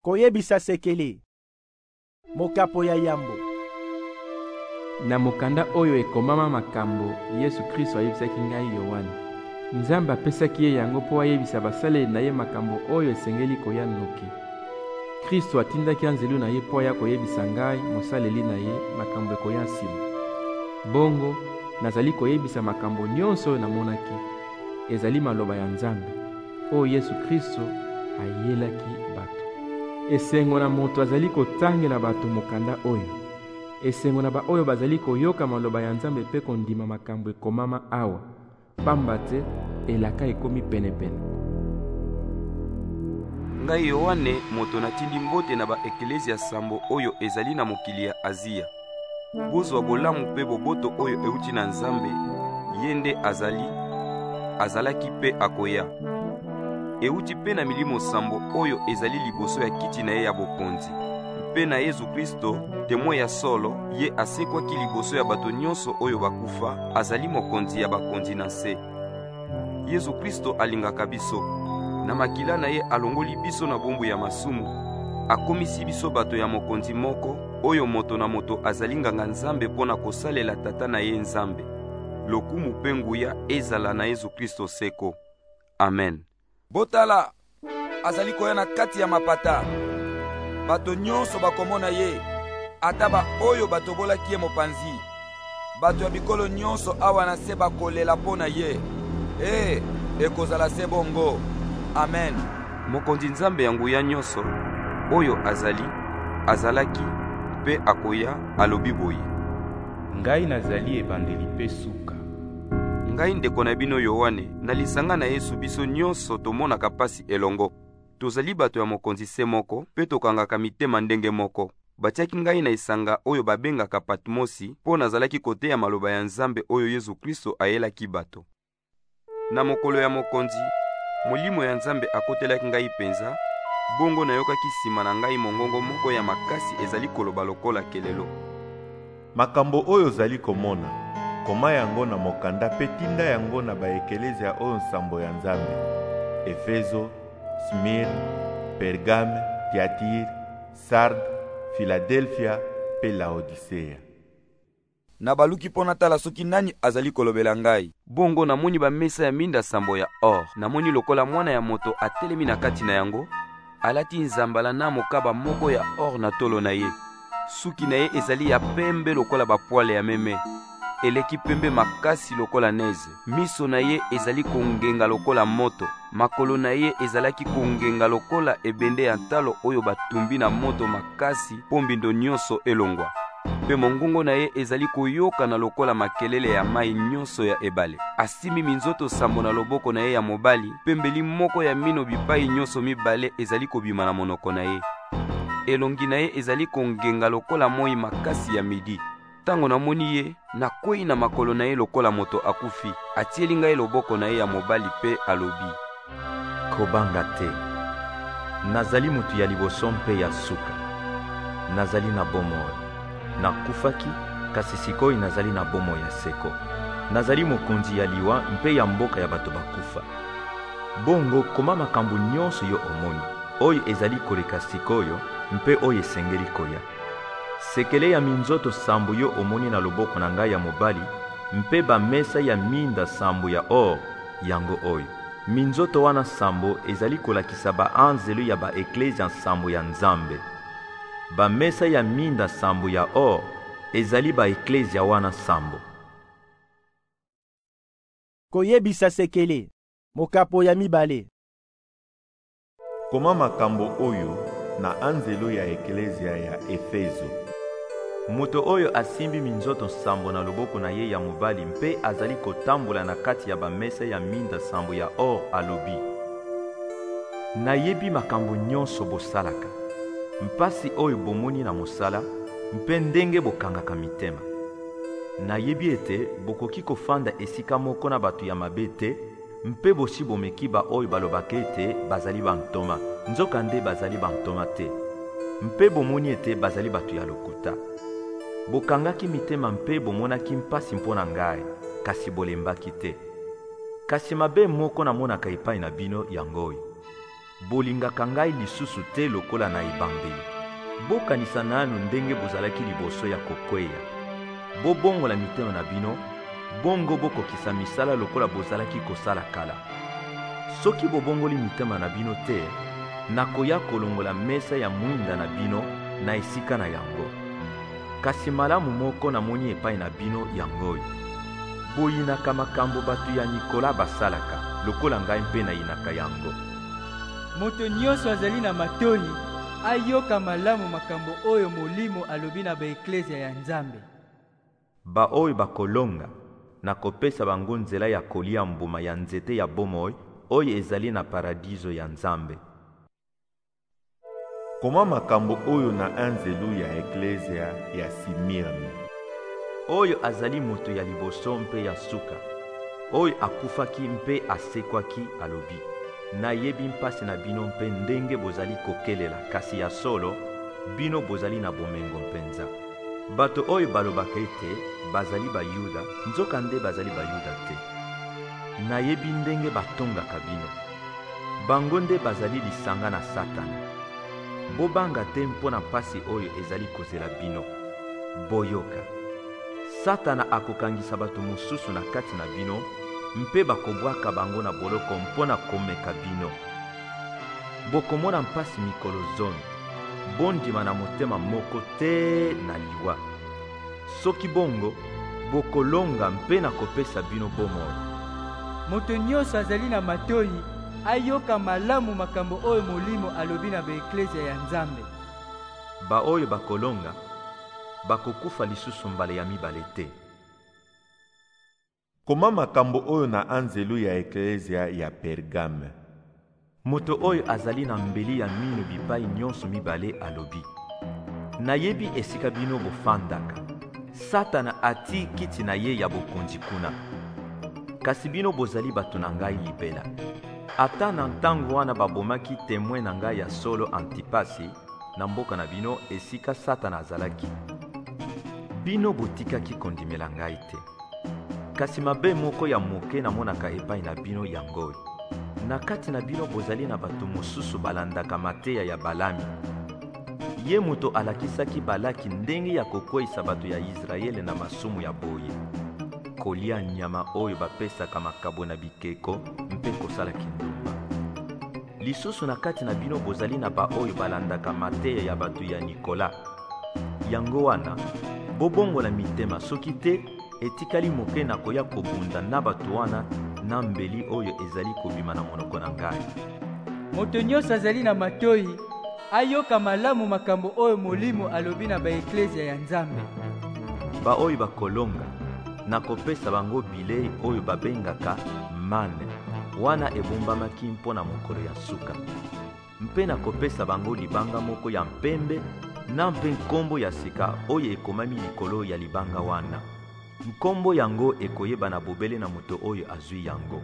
Koyebisa sekele. Mokapo ya yambo. Na mokanda oyo ekomama makambo Yesu Kristo ayebisaki ngai Yohane. Nzambe apesaki ye yango mpo ayebisa basaleli na ye makambo oyo esengeli koya noki. Kristo atindaki anzelu na ye mpo aya koyebisa ngai mosaleli na ye makambo ekoya nsima. Bongo nazali koyebisa makambo nyonso oyo namonaki. Ezali maloba ya Nzambe oyo Yesu Kristo ayelaki bato. Esengo na moto azali kotangela bato mokanda oyo. Esengo na ba oyo bazali koyoka maloba ya Nzambe mpe kondima makambo ekomama awa. Pamba te elaka ekomi penepene. Ngai Yohane moto natindi mbote na ba eklezia sambo oyo ezali na mokili ya Azia. Bozwa bolamu mpe boboto oyo euti na Nzambe, yende azalaki mpe akoya. Euti mpe na milimo sambo oyo ezali liboso ya kiti na ye ya bokonzi. Mpe na Yesu Kristo, temo ya solo, ye asekwaki liboso ya bato nyonso oyo bakufa, azali mokonzi ya bakonzi na se. Yesu Kristo alingaka biso. Na makila na ye alongoli biso na bombu ya masumu. Akomisi biso bato ya mokonzi moko, oyo moto na moto azali nganga Nzambe pona kosalela tata na ye Nzambe. Lokumu mpe nguya ezala na Yesu Kristo seko. Amen. Botala, azali koya na kati ya mapata. Bato nyonso bakomona ye, ataba oyo batobolaki ye mopanzi. Bato ya bikolo nyonso awa na se bakolela pona ye. Ekozala se bongo. Amen. Mokonzi Nzambe ya nguya nyonso, oyo azalaki, mpe akoya alobi boye. Ngai nazali ebandeli mpe suka. Ngai ndeko na bino Yohane, na lisanga na Yesu biso nyonso tomonaka pasi elongo. Tozali bato ya mokonzi se moko, mpe tokangaka mitema ndenge moko. Batiaki ngai na isanga oyo babengaka Patmosi, mpo nazalaki kote ya maloba ya Nzambe oyo Yesu Kristo ayelaki bato. Na mokolo ya mokonzi, molimo ya Nzambe akotelaki ngai penza, bongo nayokaki sima na ngai mongongo moko ya makasi ezali koloba lokola kelelo. Makambo oyo zali komona, koma yango na mokanda pe tinda yango na baekelezia oyo nsambo ya Nzambe: Efeso, Smyrne, Pergame, Tiatire, Sarde, Philadelphia pe Laodicea. Na baluki pona tala soki nani azali kolobela ngai. Bongo namoni bamesa ya minda sambo ya or. Namoni lokola mwana ya moto atelemi na kati na yango, alati nzambala na mokaba moko ya or na tolo na ye. Suki na ye ezali ya pembe lokola bapoale ya meme. Eleki pembe makasi lokola neze. Miso na ye ezali kongenga lokola moto. Makolo na ye ezalaki kongenga lokola ebende ya ntalo oyo batumbi na moto makasi po mbindo nyonso elongwa. Pe mongongo na ye ezali koyoka na lokola makelele ya mai nyonso ya ebale. Asimi minzoto sambo na loboko na ye ya mobali, pembeli moko ya mino bipai nyonso mibale ezali kobima na monoko na ye. Elongi na ye ezali kongenga lokola moi makasi ya midi. Tango namoni ye, nakwei na makolo na ye lokola moto akufi. Atieli ngai loboko na ye ya mobali pe alobi: Kobanga te. Nazali mutu ya liboso mpe ya suka. Nazali na bomoi. Nakufaki, kasi sikoi nazali na bomoi ya seko. Nazali mokonzi ya liwa mpe ya mboka ya bato bakufa. Bongo koma makambo nyonso yo omoni, oyo ezali koleka sikoyo mpe oyo esengeli koya. Sekele ya minzoto sambo yo omoni na loboko na ngai ya mobali, mpe bamesa ya minda sambo ya or yango oyo. Minzoto wana sambo ezali kolakisa baanzelu ya baeklezia sambo ya Nzambe. Bamesa ya minda sambo ya or ezali baeklezia wana sambo. Koyebisa sekele. Mokapo ya mibale. Koma makambo oyo na anzelo ya eklezia ya Efeso. Moto oyo asimbi minzoto sambo na loboko na ye ya mobali mpe azali kotambola na kati ya bamesa ya minda sambo ya or alobi: Nayebi makambo nyonso bosalaka, mpasi oyo bomoni na mosala, mpe ndenge bokangaka mitema. Nayebi ete bokoki kofanda esika moko na bato ya mabe te, mpe bosi bomeki ba oyo balobaka ete bazali bantoma, nzoka nde bazali bantoma te. Mpe bomoni ete bazali bato ya lokuta. Bokangaki mitema mpe bomonaki mpasi mpona ngai, kasi bolembaki te. Kasi mabe moko namonaka epai na bino yangoyi. bolingaka ngai lisusu te lokola na ebandeli. Bokanisa nanu ndenge bozalaki liboso ya kokweya. Bobongola mitema na bino, bongo bokokisa misala lokola bozalaki kosala kala. Soki bobongoli mitema na bino te, nakoya kolongola mesa ya mwinda na bino na esika na yango. Kasi malamu moko namoni epai na bino yangoyo. Boyinaka makambo bato ya Nikola basalaka, lokola ngai mpe nayinaka yango. Moto nyonso azali na matoi ayoka malamu makambo oyo Molimo alobi na baeklezia ya Nzambe. Baoyo bakolonga nakopesa bango nzela ya kolia mbuma ya nzete ya bomoi oyo ezali na paradiso ya Nzambe. Koma makambo oyo na anzelu ya eklezia ya Simirne. Oyo azali moto ya liboso mpe ya suka, oyo akufaki mpe asekwaki alobi: nayebi mpasi na bino mpe ndenge bozali kokelela, kasi ya solo bino bozali na bomengo mpenza. Bato oyo balobaka ete bazali bayuda, nzoka nde bazali bayuda te. Nayebi ndenge batongaka bino, bango nde bazali lisanga na Satana. Bobanga te mpona mpasi oyo ezali kozela bino. Boyoka, Satana akokangisa bato mosusu na kati na bino, mpe bakobwaka bango na boloko mpona komeka bino. Bokomona mpasi mikolo zomi, bondima na motema moko te na liwa. Soki bongo, bokolonga mpe na kopesa bino bomoi. Moto nyonso azali na matoi ayoka malamu makambo oyo Molimo alobi na baeklezia ya Nzambe. Baoyo bakolonga bakokufa lisusu mbala ya mibale te. Koma makambo oyo na anzelu ya eklezia ya Pergame. Moto oyo azali na mbeli ya mino bipai nyonso mibale alobi: nayebi esika bino bofandaka. Satana ati kiti na ye ya bokonzi kuna. Kasi bino bozali bato na ngai libela. Ata na ntango wana babomaki temoin na ngai ya solo Antipasi na mboka na bino esika Satana azalaki, bino botikaki kondimela ngai te. Kasi mabe moko ya moke namonaka epai na bino yangoyo. Na kati na bino bozali na bato mosusu balandaka mateya ya Balami. Ye moto alakisaki Balaki ndenge ya kokweyisa bato ya Israele na masumu ya boye, kolia nyama oyo bapesaka makabo na bikeko mpe kosala kindumba. Lisusu na kati na bino bozali na baoyo balandaka mateya ya bato ya Nikola. Yango wana bobongola mitema, soki te etikali moke na koya kobunda na bato wana na mbeli oyo ezali kobima na monoko na ngai. Moto nyonso azali na matoi ayoka malamu makambo oyo Molimo alobi na baeklezia ya Nzambe. Baoyo bakolonga nakopesa bango bilei oyo babengaka mane, wana ebombamaki mpona mokolo ya suka. Mpe nakopesa bango libanga moko ya mpembe na mpe nkombo ya sika oyo ekomami likolo ya libanga wana. Nkombo yango ekoyeba na bobele na moto oyo azwi yango.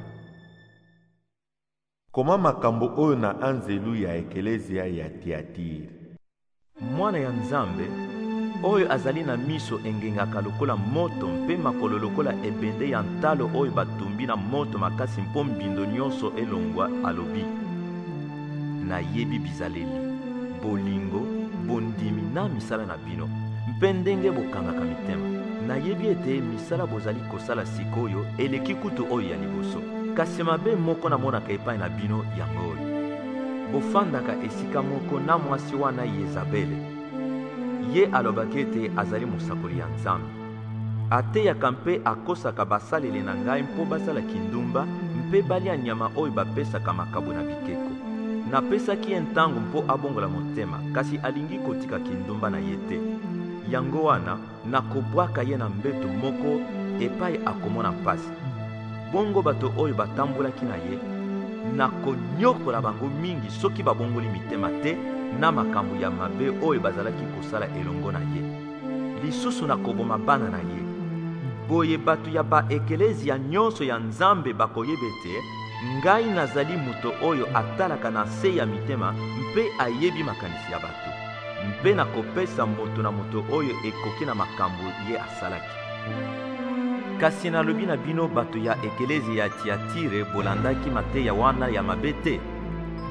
Koma makambo oyo na anzelu ya eklezia ya Tiatire. Mwana ya Nzambe oyo azali na miso engengaka lokola moto mpe makolo lokola ebende ya ntalo oyo batumbi na moto makasi mpo mbindo nyonso elongwa alobi: nayebi bizaleli, bolingo, bondimi na misala na bino, mpe ndenge bokangaka mitema. Nayebi ete misala bozali kosala sikoyo eleki kutu oyo ya liboso. Kasi mabe moko namonaka epai na bino yangoyo: bofandaka esika moko na mwasi wana Yezabele. Ye alobaki ete azali mosakoli ya Nzambe. Ateyaka mpe akosaka basaleli na ngai mpo basala kindumba mpe balia nyama oyo bapesaka makabo na bikeko. Napesaki ye ntango mpo abongola motema, kasi alingi kotika kindumba na ye te. Yango wana nakobwaka ye na mbeto moko epai akomona mpasi. Bongo bato oyo batambolaki na ye nakonyokola bango mingi soki babongoli mitema te na makambo ya mabe oyo bazalaki kosala elongo na ye. Lisusu nakoboma bana na ye. Boye bato ya baekelezia nyonso ya Nzambe bakoyeba ete ngai nazali moto oyo atalaka na se ya mitema mpe ayebi makanisi ya bato. Mpe nakopesa moto na moto oyo ekoki na makambo ye asalaki. Kasi nalobi na bino bato ya ekelezia ya Tiatire bolandaki mateya wana ya mabe te.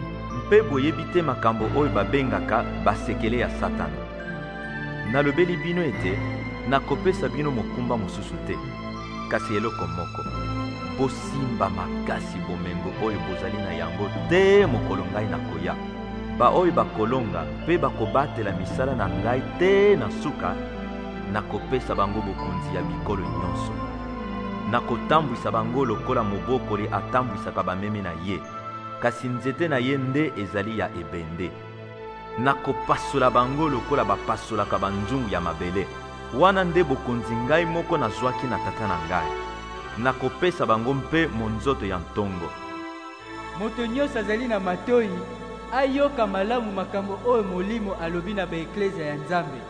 mpe boyebi te makambo oyo babengaka basekele ya satana. Nalobeli bino ete nakopesa bino mokumba mosusu te, kasi eloko moko: bosimba makasi bomengo oyo bozali na yango te mokolo ngai nakoya. Baoyo bakolonga mpe bakobatela misala na ngai te na suka, nakopesa bango bokonzi ya bikolo nyonso. Nakotambwisa bango lokola mobokoli atambwisaka bameme na ye, kasi nzete na ye nde ezali ya ebende. Nakopasola bango lokola bapasolaka banzungu ya mabele. Wana nde bokonzi ngai moko nazwaki na tata na ngai. Nakopesa bango mpe monzoto ya ntongo. Moto nyonso azali na matoi ayoka malamu makambo oyo Molimo alobi na baeklezia ya Nzambe.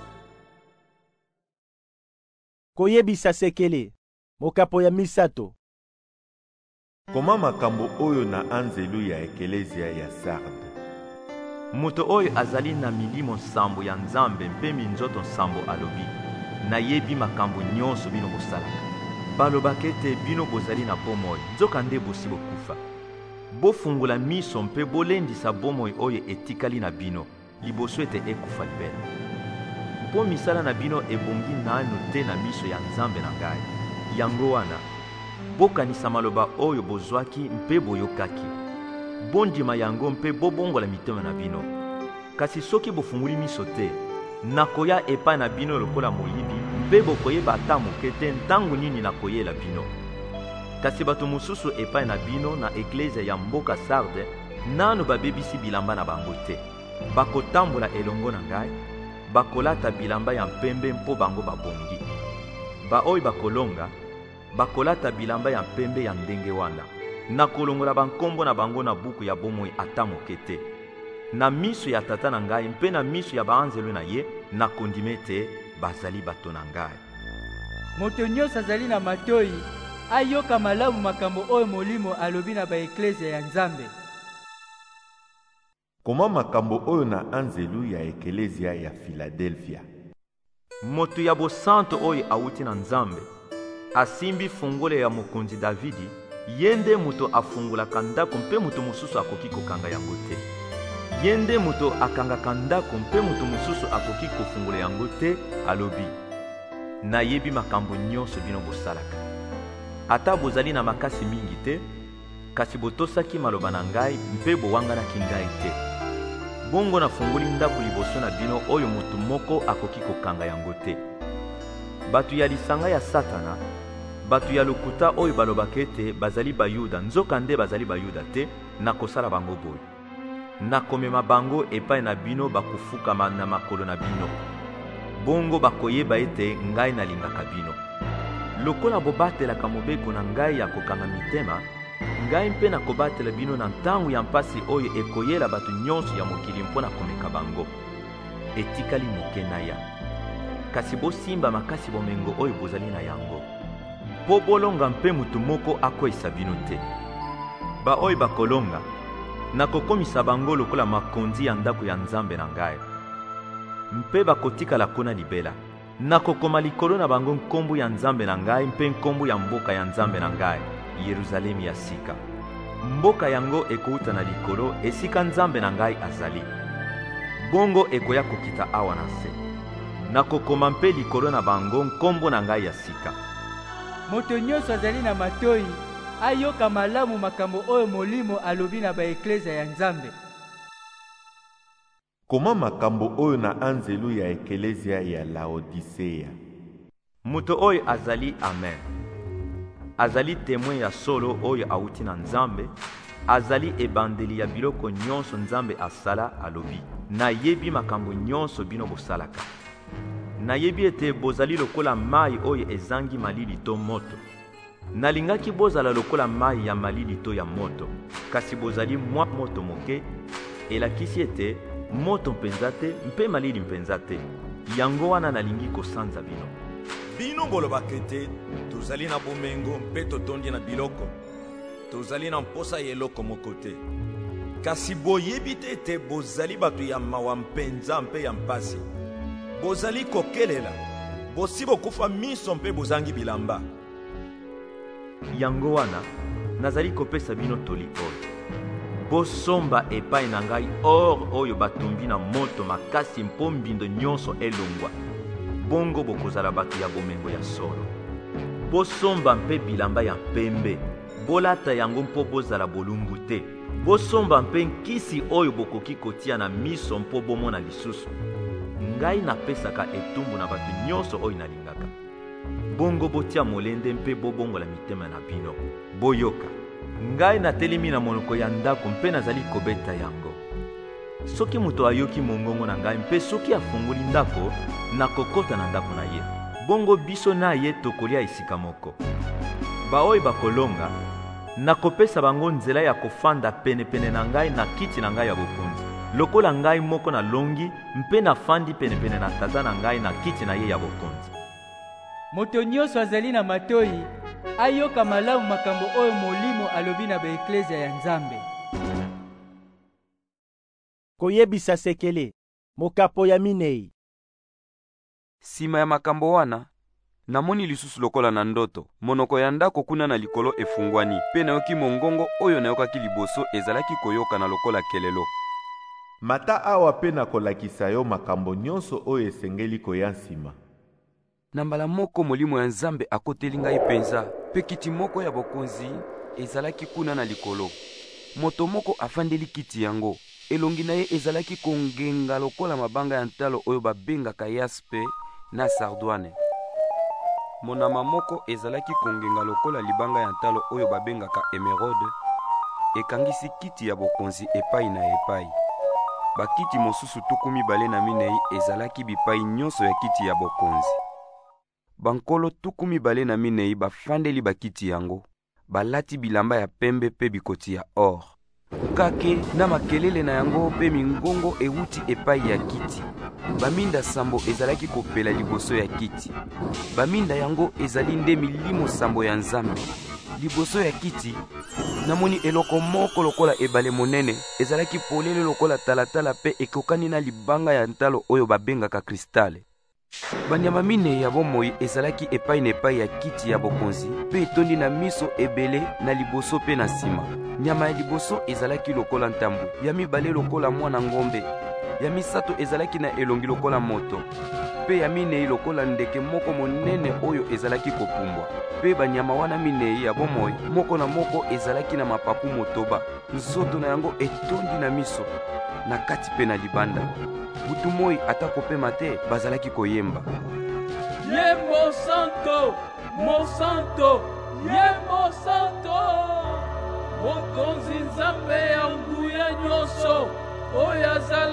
Koyebisa sekele mokapo ya misato. Koma makambo oyo na anzelu ya ekelezia ya Sarde. Moto oyo azali na milimo nsambo ya Nzambe mpe minzoto nsambo alobi: nayebi makambo nyonso bino bosalaka. Balobaka ete bino bozali na bomoi, nzoka nde bosi bokufa. Bofungula miso mpe bolendisa bomoi oyo etikali na bino, liboso ete ekufa libela. Mpo misala na bino ebongi nanu te na miso ya Nzambe na ngai. Yango wana, bokanisa maloba oyo bozwaki mpe boyokaki. Bondima yango mpe bobongola mitema na bino. Kasi soki bofunguli miso te, nakoya epai na bino lokola moyibi, mpe bokoyeba ata moke te ntango nini nakoyela bino. Kasi bato mosusu epai na bino na eklezia ya mboka Sarde, nanu babebisi bilamba na bango te. Bakotambola elongo na ngai, bakolata bilamba ya mpembe mpo bango babongi. Baoyo bakolonga, bakolata bilamba ya mpembe ya ndenge wana. Nakolongola bankombo na bango na buku ya bomoi ata moke te. Na miso ya tata na ngai mpe na miso ya baanzelu na ye, nakondime te bazali bato na ngai. Moto nyonso azali na matoi ayoka malamu makambo oyo Molimo alobi na baeklezia ya Nzambe. Koma makambo oyo na anzelu ya ekelezia ya Philadelphia. Moto ya bosanto oyo awuti na Nzambe asimbi fungole ya mokonzi Davidi, yende moto afungulaka ndako mpe moto mosusu akoki kokanga yango te. Yende moto akangaka ndako mpe moto mosusu akoki kofungula yango te, alobi: nayebi makambo nyonso bino bosalaka. Ata bozali na makasi mingi te, kasi botosaki maloba na ngai mpe bowanganaki ngai te. Bongo nafunguli ndako liboso na bino oyo moto moko akoki kokanga yango te. Bato ya lisanga ya Satana, bato ya lokuta oyo balobaka ete bazali Bayuda nzoka nde bazali Bayuda te, nakosala bango boye. Nakomema bango epai na bino bakofukama na makolo na bino. Bongo bakoyeba ete ngai nalingaka bino. Lokola bobatelaka mobeko na ngai ya kokanga mitema, ngai mpe nakobatela bino na ntango ya mpasi oyo ekoyela bato nyonso ya mokili mpo na komeka bango. Etikali moke na ya. Kasi bosimba makasi bomengo oyo bozali na yango. Po bolonga mpe mutu moko akwesa bino te. Baoyo bakolonga, nakokomisa bango lokola makonzi ya ndako ya Nzambe na ngai. Mpe bakotikala kuna libela. Nakokoma likolo na bango nkombo ya Nzambe na ngai mpe nkombo ya mboka ya Nzambe na ngai, Yerusalemi ya sika. Mboka yango ekouta na likolo esika Nzambe na ngai azali. Bongo ekoya kokita awa na se. Nakokoma mpe likolo na bango nkombo na ngai ya sika. Moto nyonso azali na matoi ayoka malamu makambo oyo Molimo alobi na baeklezia ya Nzambe. Koma makambo oyo na anzelu ya ekelezia ya Laodicea. Moto oyo azali Amen. Azali témoin ya solo oyo awuti na Nzambe, azali ebandeli ya biloko nyonso Nzambe asala, alobi: nayebi makambo nyonso bino bosalaka. Nayebi ete bozali lokola mai oyo ezangi malili to moto. Nalingaki bozala lokola mai ya malili to ya moto, kasi bozali mwa moto moke, elakisi ete moto mpenza te mpe malili mpenza te. Yango wana nalingi kosanza bino. Bino bolobaka ete tozali na bomengo mpe totondi na biloko, tozali na mposa ya eloko moko te. Kasi boyebi te ete bozali bato ya mawa mpenza mpe ya mpasi. Bozali kokelela, bosi bokufa miso mpe bozangi bilamba. Yango wana nazali kopesa bino toli oyo. bosomba epai na ngai or oyo batumbi na moto makasi mpo mbindo nyonso elongwa, bongo bokozala bato ya bomengo ya solo. Bosomba mpe bilamba ya pembe, bolata yango mpo bozala bolumbu te. Bosomba mpe nkisi oyo bokoki kotia na miso mpo bomona lisusu. Ngai napesaka etumbu na bato nyonso oyo nalingaka. Bongo botia molende mpe bobongola mitema na bino. Boyoka, ngai natelemi na monoko ya ndako mpe nazali kobeta yango. Soki moto ayoki mongongo na ngai mpe soki afungoli ndako, nakokota na ndako na ye. Bongo biso na ye tokolia esika moko. Baoyo bakolonga, nakopesa bango nzela ya kofanda pene na ngai na kiti na ngai ya bokonzi. Lokola ngai moko na longi mpe nafandi pene na tata na ngai na kiti na ye ya bokonzi. Moto nyonso azali na matoi ayoka malamu makambo oyo Molimo alobi na baeklezia ya Nzambe. Koyebisa sekele, mokapo ya minei. Sima ya makambo wana, namoni lisusu lokola na ndoto, monoko ya ndako kuna na likolo efungwani, pe nayoki mongongo oyo nayokaki liboso ezalaki koyoka na lokola kelelo. Mata awa pe nakolakisa yo makambo nyonso oyo esengeli koya nsima. Na mbala moko Molimo ya Nzambe akoteli ngai penza, pe kiti moko ya bokonzi ezalaki kuna na likolo. Moto moko afandeli kiti yango, elongi na ye ezalaki kongenga lokola mabanga ya ntalo oyo babengaka yaspe na sardwane. Monama moko ezalaki kongenga lokola libanga ya ntalo oyo babengaka emerode, ekangisi kiti ya bokonzi epai na epai. Bakiti mosusu 12 ezalaki bipai nyonso ya kiti ya bokonzi. Bankolo 12 bafandeli bakiti yango, balati bilamba ya pembe pe bikoti ya or. Kake na makelele na yango pe mingongo ewuti epai ya kiti. Baminda sambo ezalaki kopela liboso ya kiti. Baminda yango ezali nde milimo sambo ya Nzambe. Liboso ya kiti, namoni eloko moko lokola ebale monene, ezalaki polele lokola talatala pe ekokani na libanga ya ntalo oyo babengaka kristale. Banyama mine ya bomoi ezalaki epai na epai ya kiti ya bokonzi, pe etondi na miso ebele na liboso pe na sima. Nyama ya liboso ezalaki lokola ntambu, ya mibale lokola mwana ngombe, ya misato ezalaki na elongi lokola moto, pe ya minei lokola ndeke moko monene oyo ezalaki kopumbwa. Pe banyama wana minei ya bomoi, moko na moko ezalaki na mapapu motoba, nzoto na yango etondi na miso, na kati pe na libanda. Butu moi atako pe mate bazalaki koyemba. Ye mo santo, ye mo santo, mokonzi Nzambe ya nguya nyonso, oyo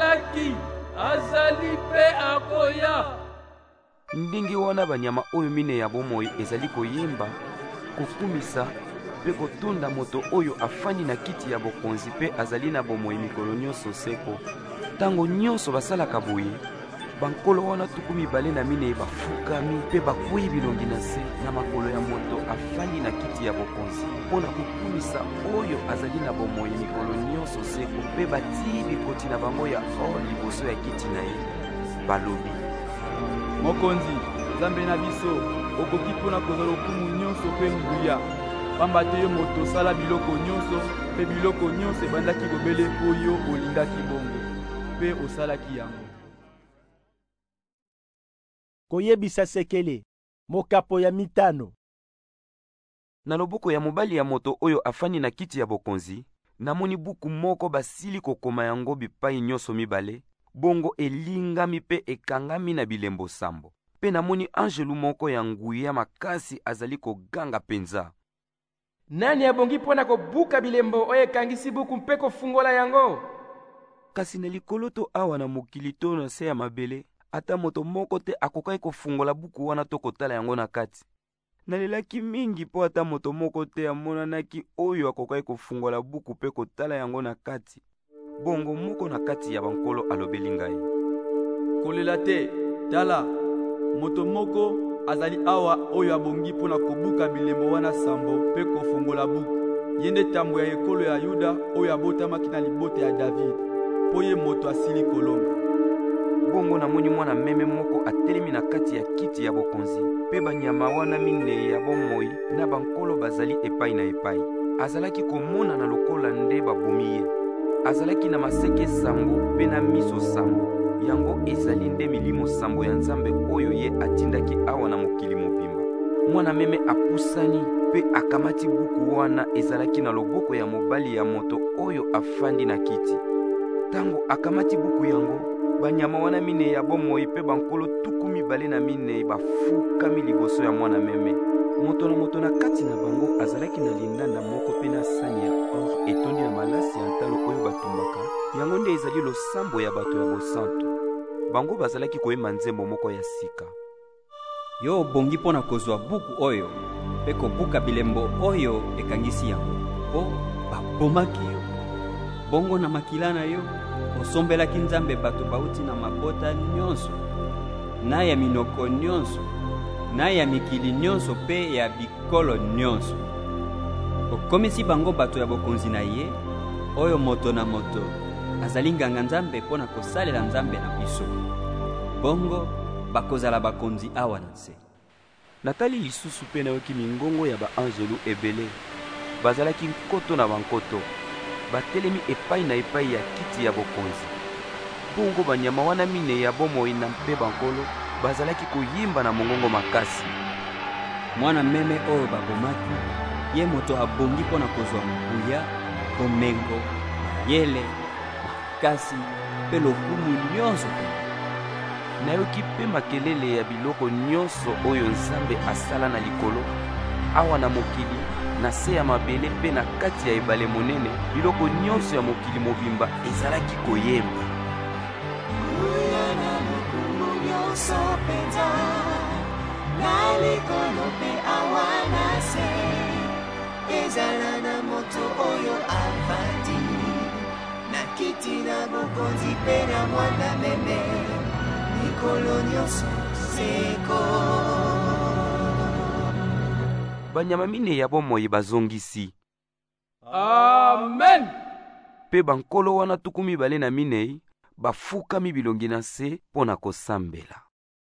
azali pe akoya. Ndingi wana banyama oyo mine ya bomoi ezali koyemba, kokumisa pe kotunda moto oyo afani na kiti ya bokonzi pe azali na bomoi mikolo nyonso seko. Tango nyonso basalaka boye, bankolo wana 12 bafukami pe bakwei bilongi na se na makolo ya moto afani na kiti ya bokonzi, mpona kokumisa oyo azali na bomoi mikolo nyonso seko pe batii bikoti na bango ya or liboso ya kiti na ye. Balobi: Mokonzi, Nzambe na biso, okoki mpona kozala lokumu nyonso pe nguya. Pamba te yo moto osala biloko nyonso, pe biloko nyonso ebandaki kobele mpo yo olingaki bongo, pe osalaki yango. Koyebisa sekele, mokapo ya mitano. Na loboko ya mobali ya moto oyo afani na kiti ya bokonzi, namoni buku moko basili kokoma yango bipai nyonso mibale, bongo elingami pe ekangami na bilembo sambo. Pe namoni angelu moko ya nguya makasi azali koganga penza: Nani abongi mpona kobuka bilembo oyo ekangisi buku mpe kofungola yango? Kasi na likolo to awa na mokili to na se ya mabele, ata moto moko te akokaki kofungola buku wana to kotala yango na kati. Nalelaki mingi po ata moto moko te amonanaki oyo akokaki kofungola buku pe kotala yango na kati. Bongo moko na kati ya bankolo alobeli ngai: Kolela te, tala, moto moko azali awa oyo abongi mpona kobuka bilembo wana sambo pe kofungola buku. Ye nde tambo ya ekolo ya Yuda oyo abotamaki na libota ya David, po ye moto asili kolonga. Bongo namoni mwana meme moko atelemi na kati ya kiti ya bokonzi, pe banyama wana minei ya bomoi na bankolo bazali epai na epai. Azalaki komona na lokola nde babomi ye. azalaki na maseke sambo mpe na miso sambo. Yango ezali nde milimo sambo ya Nzambe oyo ye atindaki awa na mokili mobimba. Mwana meme apusani mpe akamati buku wana ezalaki na loboko ya mobali ya moto oyo afandi na kiti. Tango akamati buku yango, banyama wana minei ya bomoi mpe bankolo 12 bafukami liboso ya mwana meme. Moto na moto na kati na bango azalaki na lindanda moko mpe na sani ya or etondi na malasi ya ntalo oyo batumbaka. Yango nde ezali losambo ya bato ya bosanto. Bango bazalaki koyemba nzembo moko ya sika. Yo obongi mpo na kozwa buku oyo mpe kobuka bilembo oyo ekangisi yango mpo babomaki yo. Bongo na makila na yo osombelaki Nzambe bato bauti na mabota nyonso, na ya minoko nyonso, na ya mikili nyonso mpe ya bikolo nyonso. Okomisi bango bato ya bokonzi na ye oyo moto na moto azali nganga Nzambe mpo na kosalela Nzambe na biso. Bongo bakozala bakonzi awa na nse. Natali lisusu mpe nayoki mingongo ya baanjelu ebele. Bazalaki nkoto na bankoto. Batelemi epai na epai ya kiti ya bokonzi. Bongo banyama wana minei ya bomoi na mpe bankolo bazalaki koyimba na mongongo makasi. Mwana meme oyo babomaki, ye moto abongi mpo na kozwa nguya, bomengo, yele, makasi mpe lokumu nyonso. Nayoki mpe makelele ya biloko nyonso oyo Nzambe asala na likolo, awa na mokili, na se ya mabele mpe na kati ya ebale monene. Biloko nyonso ya mokili mobimba ezalaki koyemba. Nguya na lokumu nyonso penza, na likolo mpe awa na se, ezala na moto oyo avandi na kiti na bokonzi mpe na mwana meme. Banyama mine ya bomoi bazongisi Amen. Pe bankolo wana 12 bafukami bilongi na se mpo na kosambela.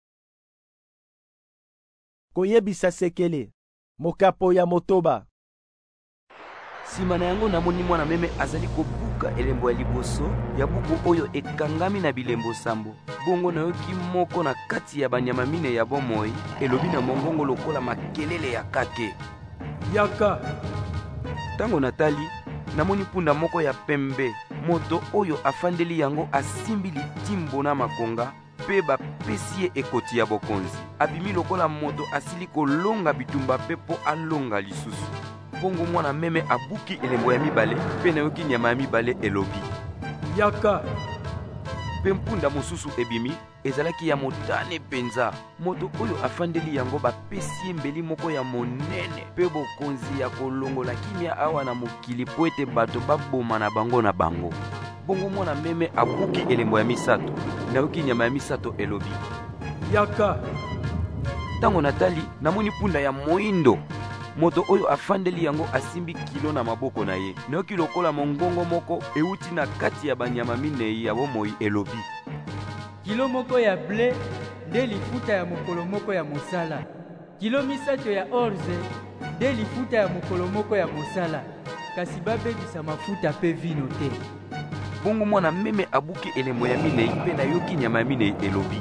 Koyebisa sekele mokapo ya motoba. Sima na yango namoni mwana meme azali kobuka elembo ya liboso ya buku oyo ekangami na bilembo sambo. Bongo nayoki moko na kati ya banyama mine ya bomoi elobi na mongongo lokola makelele ya kake. Yaka. Tango natali namoni punda moko ya pembe. Moto oyo afandeli yango asimbi litimbo na makonga pe bapesi ye ekoti ya bokonzi. Abimi lokola moto asili kolonga bitumba pe po alonga lisusu. Bongo mwana meme abuki elembo ya mibale pe nayoki nyama ya mibale elobi Yaka. Pe mpunda mosusu ebimi ezalaki ya motane penza. Moto oyo afandeli yango bapesi mbeli moko ya monene pe bokonzi ya kolongola kimia awa na mokili po ete bato baboma na bango na bango. Bongo mwana meme abuki elembo ya misato nayoki nyama ya misato elobi Yaka. Tango natali namoni punda ya moindo. Moto oyo afandeli yango asimbi kilo na maboko na ye. Nayoki lokola mongongo moko euti na kati ya banyama minei ya bomoi elobi Kilo moko ya ble nde lifuta ya mokolo moko ya mosala. Kilo misato ya orze nde lifuta ya mokolo moko ya mosala. Kasi babebisa mafuta pe vino te. Bongo mwana meme abuki elembo ya minei pe nayoki nyama ya minei elobi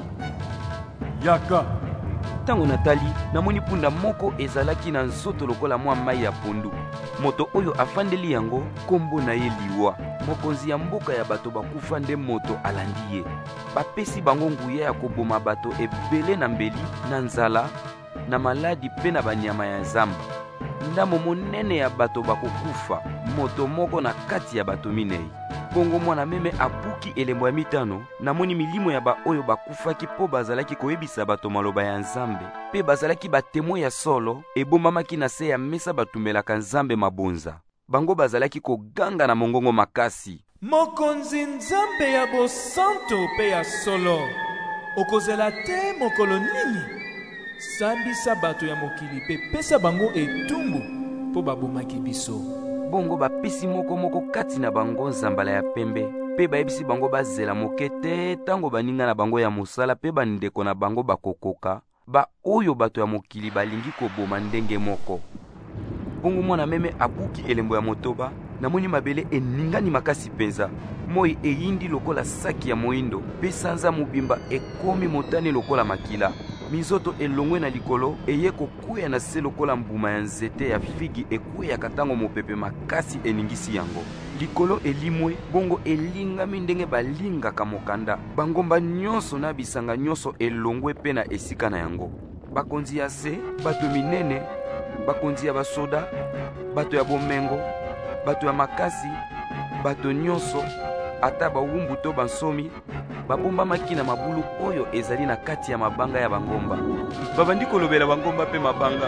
Yaka. Tango natali namoni punda moko ezalaki na nzoto lokola mwa mai ya pondu. Moto oyo afandeli yango kombo na ye liwa. Mokonzi ya mboka ya bato bakufa nde moto alandi ye. Bapesi bango nguya ya koboma bato ebele na mbeli, na nzala, na maladi pe na banyama ya zamba. Ndamo monene ya bato bakokufa, moto moko na kati ya bato minei. Bongo mwana meme abuki elembo ya mitano, namoni milimo ya ba oyo bakufaki po bazalaki koyebisa bato maloba ya Nzambe, pe bazalaki batemo ya solo, ebomamaki na se ya mesa batumelaka Nzambe mabonza. Bango bazalaki koganga na mongongo makasi. Mokonzi Nzambe ya bosanto pe ya solo, okozela te mokolo nini? Sambisa bato ya mokili pe pesa bango etumbu po babomaki biso. Bongo bapesi moko kati na bango nzambala ya pembe pe bayebisi bango bazela moke te tango baninga na bango ya mosala pe bandeko na bango bakokoka ba oyo bato ya mokili balingi koboma ndenge moko. Bongo mwana meme abuki elembo ya motoba namoni mabele eningani makasi penza. Moi eyindi lokola saki ya moindo, pe sanza mobimba ekomi motane lokola makila. Minzoto elongwe na likolo eye kokuya na se lokola mbuma ya nzete ya figi ekuya katango mopepe makasi eningisi yango. Likolo elimwe bongo elingami ndenge balingaka mokanda. Bangomba nyonso na bisanga nyonso elongwe pe na esika na yango. Bakonzi ya se, bato minene, bakonzi ya basoda, bato ya bomengo, bato ya makasi, bato nyonso, ata bawumbu to bansomi, babombamaki na mabulu oyo ezali na kati ya mabanga ya bangomba. Babandi kolobela bangomba pe mabanga.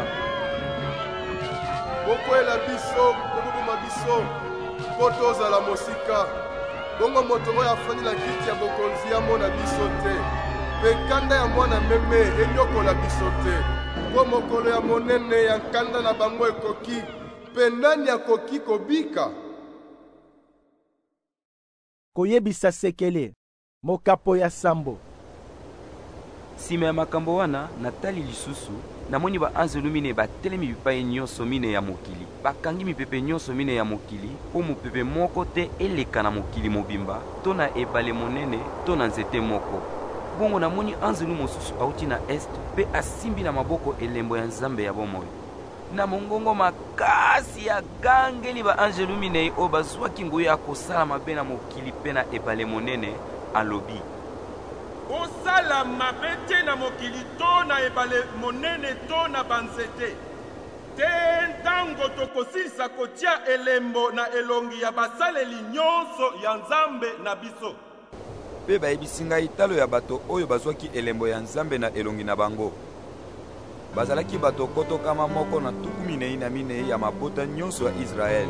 Bokwela biso, kobuma biso, kotoza la mosika. Bongo moto oyo afandi na kiti ya bokonzi ya mona biso te. Pe kanda ya mwana meme enyokola biso te. Po mokolo ya monene ya nkanda na bango ekoki. Pe nani akoki kobika? Koyebisa sekele mokapo ya sambo. Sima ya makambo wana natali lisusu namoni baanzelu mine batelemi bipai nyonso mine ya mokili. Bakangi mipepe nyonso mine ya mokili po mopepe moko te eleka na mokili mobimba to na ebale monene to na nzete moko. Bongo namoni anzelu mosusu auti na est pe asimbi na maboko elembo ya nzambe ya bomoi. Na mongongo makasi ya gangeli baanzelu mine o bazwaki nguya akosala mabe na mokili pe na ebale monene alobi. Osala mabe te na mokili to na ebale monene to na banzete. Te ntango tokosilisa kotia elembo na elongi ya basaleli nyonso ya nzambe na biso. Pe bayebisi ngai talo ya bato oyo bazwaki elembo ya nzambe na elongi na bango. Bazalaki bato koto kama moko na tuku minei na minei ya mabota nyonso ya Israel.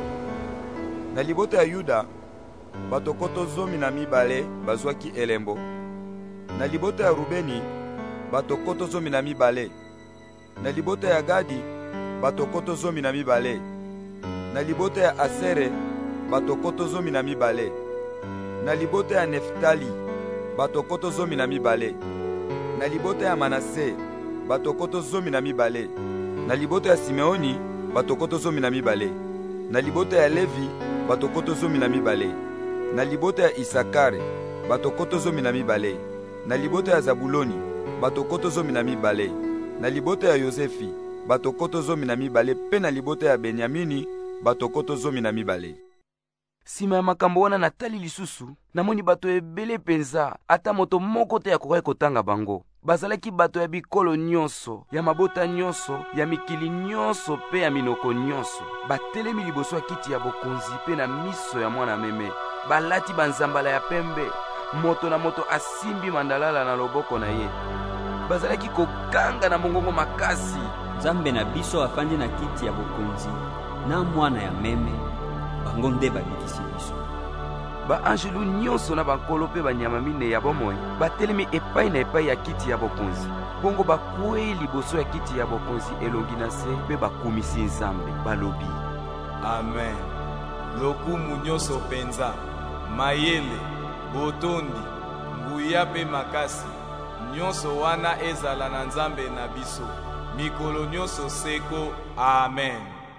Na libota ya Yuda, bato koto 12 bazwaki elembo. Na libota ya Rubeni, bato koto 12. Na libota ya Gadi, bato koto 12. Na libota ya Asere, bato koto 12. Na libota ya Neftali, bato koto 12. Na libota ya Manase, bato koto 12. Na libota ya Simeoni, bato koto 12. Na libota ya Levi, bato koto 12. Na libota ya Isakare, bato koto 12. Na libota ya Zabuloni, bato koto 12. Na libota ya Yosefi, bato koto 12. Pe na libota ya Benyamini, bato koto 12. Sima ya makambo wana natali lisusu namoni bato ebele penza ata moto moko te akokai kotanga bango. Bazalaki bato ya bikolo nyonso, ya mabota nyonso, ya mikili nyonso pe ya minoko nyonso. Batelemi liboso ya kiti ya bokonzi pe na miso ya mwana meme. Balati banzambala ya pembe, moto na moto asimbi mandalala na loboko na ye. Bazalaki kokanga na mongongo makasi. Nzambe na biso afandi na kiti ya bokonzi na mwana ya meme, bango nde babikisi biso. Baanjelu nyonso na bankolo pe banyama mine ya bomoi batelemi epai na epai ya kiti ya bokonzi. Bongo bakwei liboso ya kiti ya bokonzi elongi na se pe bakumisi nzambe balobi. Amen. Lokumu nyonso penza, mayele, botondi, nguya pe makasi, nyonso wana ezala na nzambe na biso. Mikolo nyonso seko. Amen.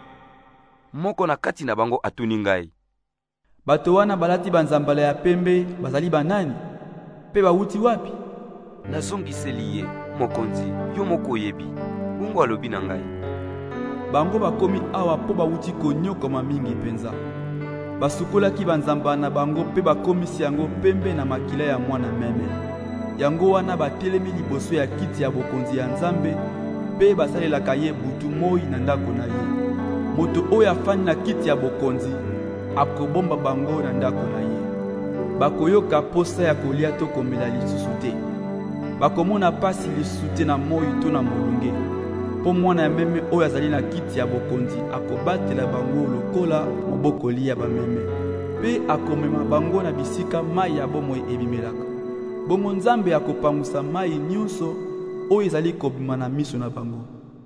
Moko na kati na bango atuni ngai. Bato wana balati banzambala ya pembe bazali banani? Pe bawuti wapi? Nazongiseli ye, mokonzi, yo moko yebi. Bongo alobi na ngai. Bango bakomi awa po bawuti konyokoma mingi penza. Basukolaki banzamba na bango pe bakomisi yango pembe na makila ya mwana meme. Yango wana batelemi liboso ya kiti ya bokonzi ya nzambe pe basalelaka ye butu moi na ndako na ye. Moto oyo afandi na kiti ya bokonzi akobomba bango na ndako na ye. Bakoyoka posa ya kolia to komela lisusu te. Bakomona pasi lisusu te na moi to na molunge. Po mwana ya meme oyo azali na kiti ya bokonzi akobatela bango lokola mobokoli ya bameme. Pe akomema bango na bisika mai ya bomoi ebimelaka. Bongo nzambe akopangusa mai nyonso oyo ezali kobima na miso na bango.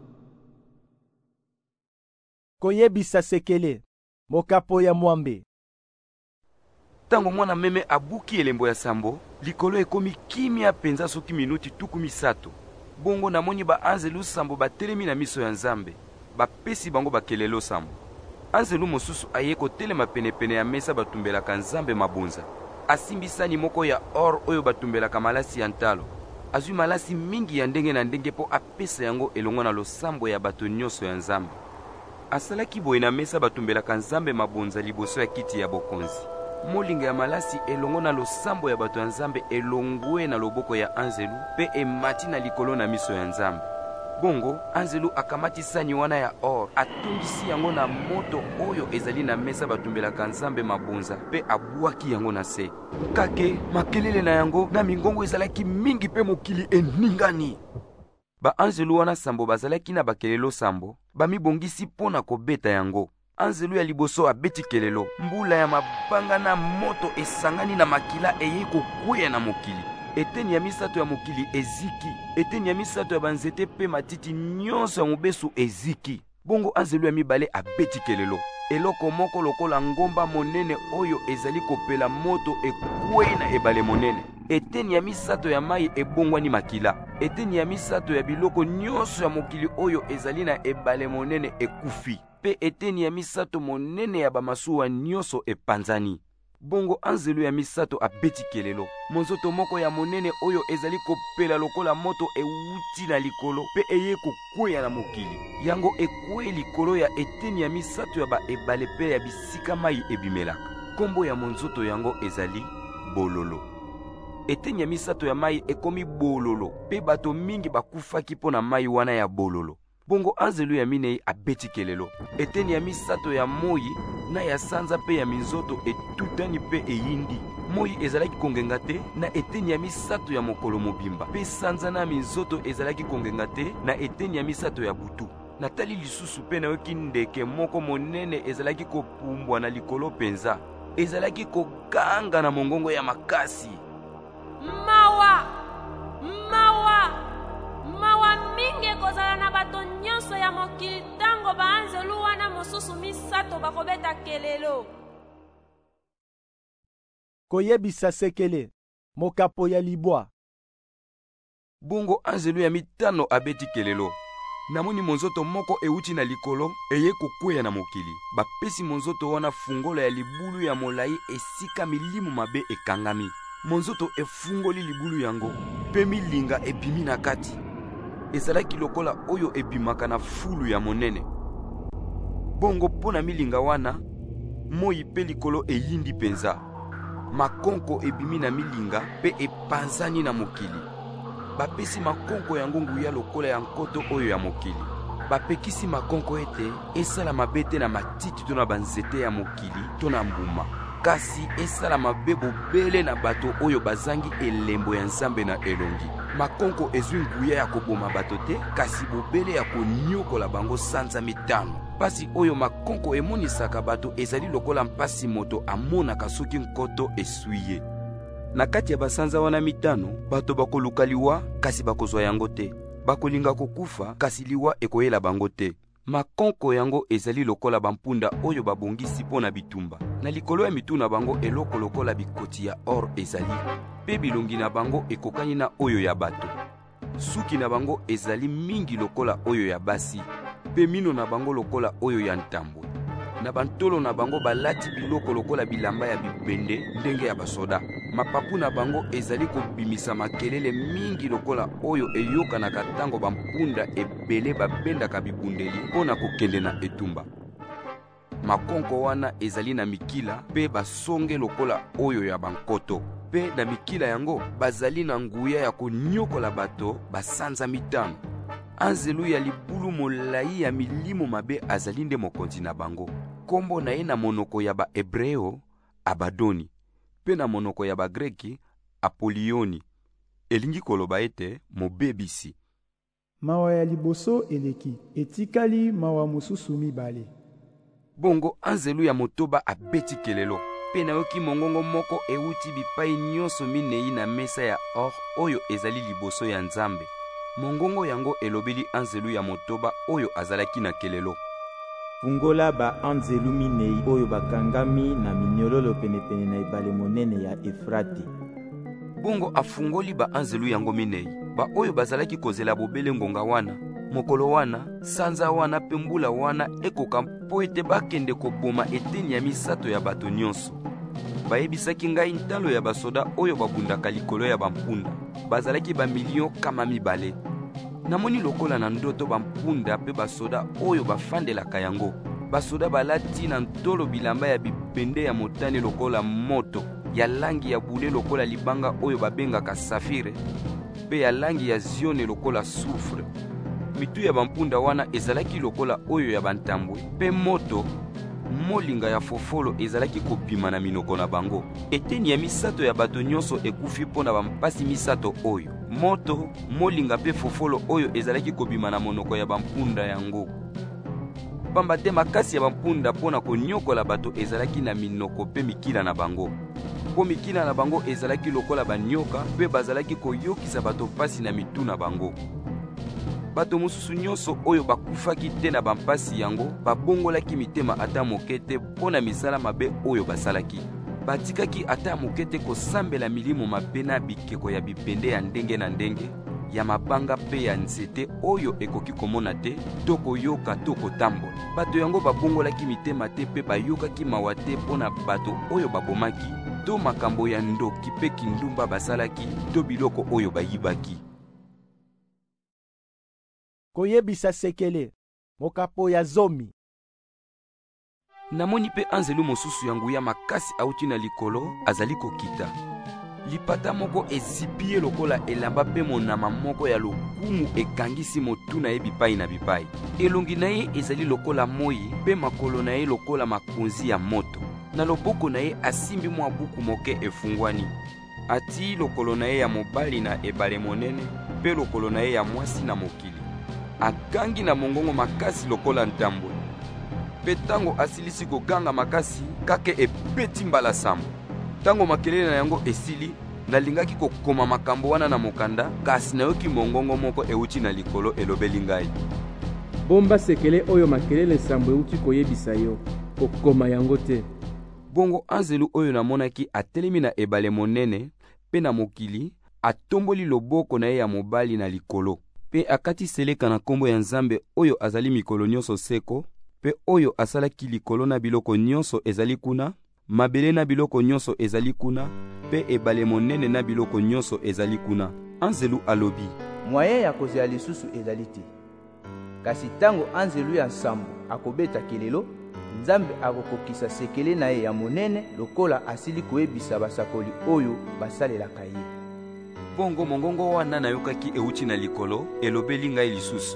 Koyebisa sekele mokapo ya mwambe. Tango mwana meme abuki elembo ya sambo, likolo ekomi kimia penza soki minuti 30. Bongo namoni baanzelu sambo batelemi na miso ya nzambe. Bapesi bango bakelelo sambo. anzelu mosusu aye kotelema penepene ya mesa batumbelaka nzambe mabonza. Asimbi sani moko ya or oyo batumbelaka malasi ya ntalo. Azwi malasi mingi ya ndenge na ndenge po apesa yango elongo na losambo ya bato nyonso ya nzambe. Asalaki boye na mesa batumbelaka nzambe mabonza liboso ya kiti ya bokonzi. Molinga ya malasi elongo na losambo ya bato ya nzambe elongwe na loboko ya anzelu pe emati na likolo na miso ya nzambe. Bongo anzelu akamati sani wana ya or atungisi yango na moto oyo ezali na mesa batumbelaka nzambe mabonza pe abwaki yango na se. Kake makelele na yango na mingongo ezalaki mingi pe mokili eningani. Ba anzelu wana sambo bazalaki na bakelelo sambo bamibongisi pona kobeta yango. Anzelu ya liboso abeti kelelo, mbula ya mabanga na moto esangani na makila eye kokwea na mokili. Eteni ya misato ya mokili eziki, eteni ya misato ya banzete pe matiti nyonso ya mobesu eziki. Bongo anzelu ya mibale abeti kelelo. Eloko moko lokola ngomba monene oyo ezali kopela moto ekwei na ebale monene. Eteni ya misato ya mai ebongwani makila. Eteni ya misato ya biloko nyonso ya mokili oyo ezali na ebale monene ekufi. Pe eteni ya misato monene ya bamasuwa nyonso epanzani. Bongo anzelu ya misato abeti kelelo. Monzoto moko ya monene oyo ezali kopela lokola moto ewuti na likolo pe eye kokwea na mokili. Yango ekwe likolo ya eteni ya misato ya ba ebale pe ya bisika mai ebimelaka. Kombo ya monzoto yango ezali bololo. Eteni ya misato ya mai ekomi bololo pe bato mingi bakufaki pona mai wana ya bololo. Bongo anzelu ya minei abeti kelelo. Eteni ya misato ya moyi na ya sanza pe ya minzoto etutani pe eyindi. Moyi ezalaki kongenga te na eteni ya misato ya mokolo mobimba. Pe sanza na minzoto ezalaki kongenga te na eteni ya misato ya butu. Natali lisusu pe na yoki ndeke moko monene ezalaki kopumbwa na likolo penza. Ezalaki koganga na mongongo ya makasi. Mawa! Mawa! Mawa mingi kozala na bato nyonso ya mokili tango baanzelu wana mosusu misato bakobeta kelelo. Koyebisa sekele, mokapo ya libwa. Bongo anzelu ya mitano abeti kelelo. Namoni monzoto moko euti na likolo eye kokwea na mokili. Bapesi monzoto wana fungolo ya libulu ya molai esika milimu mabe ekangami. Monzoto efungoli libulu yango pe milinga ebimi na kati. Ezalaki lokola oyo ebimaka na fulu ya monene. Bongo pona milinga wana moyi pe likolo eyindi penza. Makonko ebimi na milinga pe epanzani na mokili. Bapesi makonko yango nguya lokola ya nkoto oyo ya mokili. Bapekisi makonko ete esala mabete na matiti to na banzete ya mokili to na mbuma. Kasi esala mabebo bele na bato oyo bazangi elembo ya nzambe na elongi. Makonko ezwi nguya ya koboma bato te, kasi bobele ya konyokola bango sanza mitano. Pasi oyo makonko emonisaka bato ezali lokola mpasi moto amonaka soki nkoto eswiye. Na kati ya basanza wana mitano, bato bakoluka liwa kasi bakozwa yango te. Bakolinga kokufa kasi liwa ekoyela bango te. Makonko yango ezali lokola bampunda oyo babongisi pona bitumba. Na likolo ya mitu na bango eloko lokola bikoti ya or ezali. Pe bilongi na bango ekokani na oyo ya bato. Suki na bango ezali mingi lokola oyo ya basi. Pe mino na bango lokola oyo ya ntambwe. Na bantolo na bango balati biloko lokola bilamba ya bibende ndenge ya basoda. Mapapu na bango ezali kobimisa makelele mingi lokola oyo eyokanaka tango bampunda ebele babendaka bibundeli pona kokende na etumba. Makonko wana ezali na mikila pe basonge lokola oyo ya bankoto. Pe na mikila yango bazali na nguya ya konyokola bato basanza mitano. Anzelu ya libulu molai ya milimo mabe azali nde mokonzi na bango. Kombo na ye na monoko ya ba Hebreo Abadoni. Pe na monoko ya Bagreki Apolioni. Elingi koloba ete mobebisi. Mawa ya liboso eleki etikali mawa mosusu mibale. Bongo anzelu ya motoba abeti kelelo. Pe na yoki mongongo moko euti bipai nyonso minei na mesa ya or oyo ezali liboso ya nzambe. Mongongo yango elobeli anzelu ya motoba oyo azalaki na kelelo. Fungola ba anzelu minei oyo bakangami na minyololo penepene na ebale monene ya Efrati. Bongo afungoli ba anzelu yango minei. Ba oyo bazalaki kozela bobele ngonga wana mokolo wana sanza wana mpe mbula wana ekoka mpo ete bakende koboma eteni ya misato ya bato nyonso. Bayebisaki ngai ntalo ya basoda oyo babundaka likolo ya bampunda bazalaki bamilio kama 200. Namoni lokola na ndoto bampunda mpe basoda oyo bafandelaka yango. Basoda balati na ntolo bilamba ya bipende ya motane lokola moto, ya langi ya bule lokola libanga oyo babengaka safire, mpe ya langi ya zione lokola soufre. Mitu ya bampunda wana ezalaki lokola oyo ya bantambwe, mpe moto molinga ya fofolo ezalaki kobima na minoko na bango. Eteni ya misato ya bato nyonso ekufi mpo na bampasi misato oyo. Moto, molinga mpe fofolo oyo ezalaki kobima na monoko ya bampunda yango. Pamba te makasi ya bampunda mpo na konyokola bato ezalaki na minoko mpe mikila na bango. Po mikila na bango ezalaki lokola banyoka mpe bazalaki koyokisa bato mpasi na mitu na bango. Bato mosusu nyonso oyo bakufaki te na bampasi yango babongolaki mitema ata moke te mpo na misala mabe oyo basalaki. Batikaki ata moke te kosambela milimo mabe na bikeko ya bipende ya ndenge na ndenge, ya mabanga mpe ya nzete oyo ekoki komona te to koyoka to kotambola. Bato yango babongolaki mitema te mpe bayokaki mawa te mpo na bato oyo babomaki to makambo ya ndoki mpe kindumba basalaki to biloko oyo bayibaki. Koyebisa sekele mokapo ya zomi. Namoni pe anzelu mosusu ya nguya makasi auti na likolo azali kokita. Lipata moko ezipie lokola elamba pe monama moko ya lokumu ekangisi motu na ye bipai na bipai. Elongi na ye ezali lokola moi pe makolo na ye lokola makonzi ya moto. Na loboko na ye asimbi mwa buku moke efungwani. Ati lokolo na ye ya mobali na ebale monene pe lokolo na ye ya mwasi na mokili. Agangi na mongongo makasi lokola ntambwe. Pe tango asilisi koganga makasi kake ebeti mbala sambo. Tango makelele na yango esili, nalingaki kokoma makambo wana na mokanda, kasi nayoki mongongo moko euti na likolo elobeli ngai. Bomba sekele oyo makelele sambo euti koyebisa yo, kokoma yango te. Bongo anzelu oyo namonaki atelemi na ebale monene, pe na mokili, atomboli loboko na ye ya mobali na likolo. Pe akati seleka na kombo ya Nzambe oyo azali mikolo nyonso seko, pe oyo asalaki likolo na biloko nyonso ezali kuna, mabele na biloko nyonso ezali kuna, pe ebale monene na biloko nyonso ezali kuna. Anzelu alobi, moyen ya kozela lisusu ezali te. Kasi tango anzelu ya nsambo akobeta kelelo, Nzambe akokokisa sekele na ye ya monene lokola asili koyebisa basakoli oyo basalelaka ye. Bongo mongongo wana nayokaki euti na likolo elobeli ngai lisusu,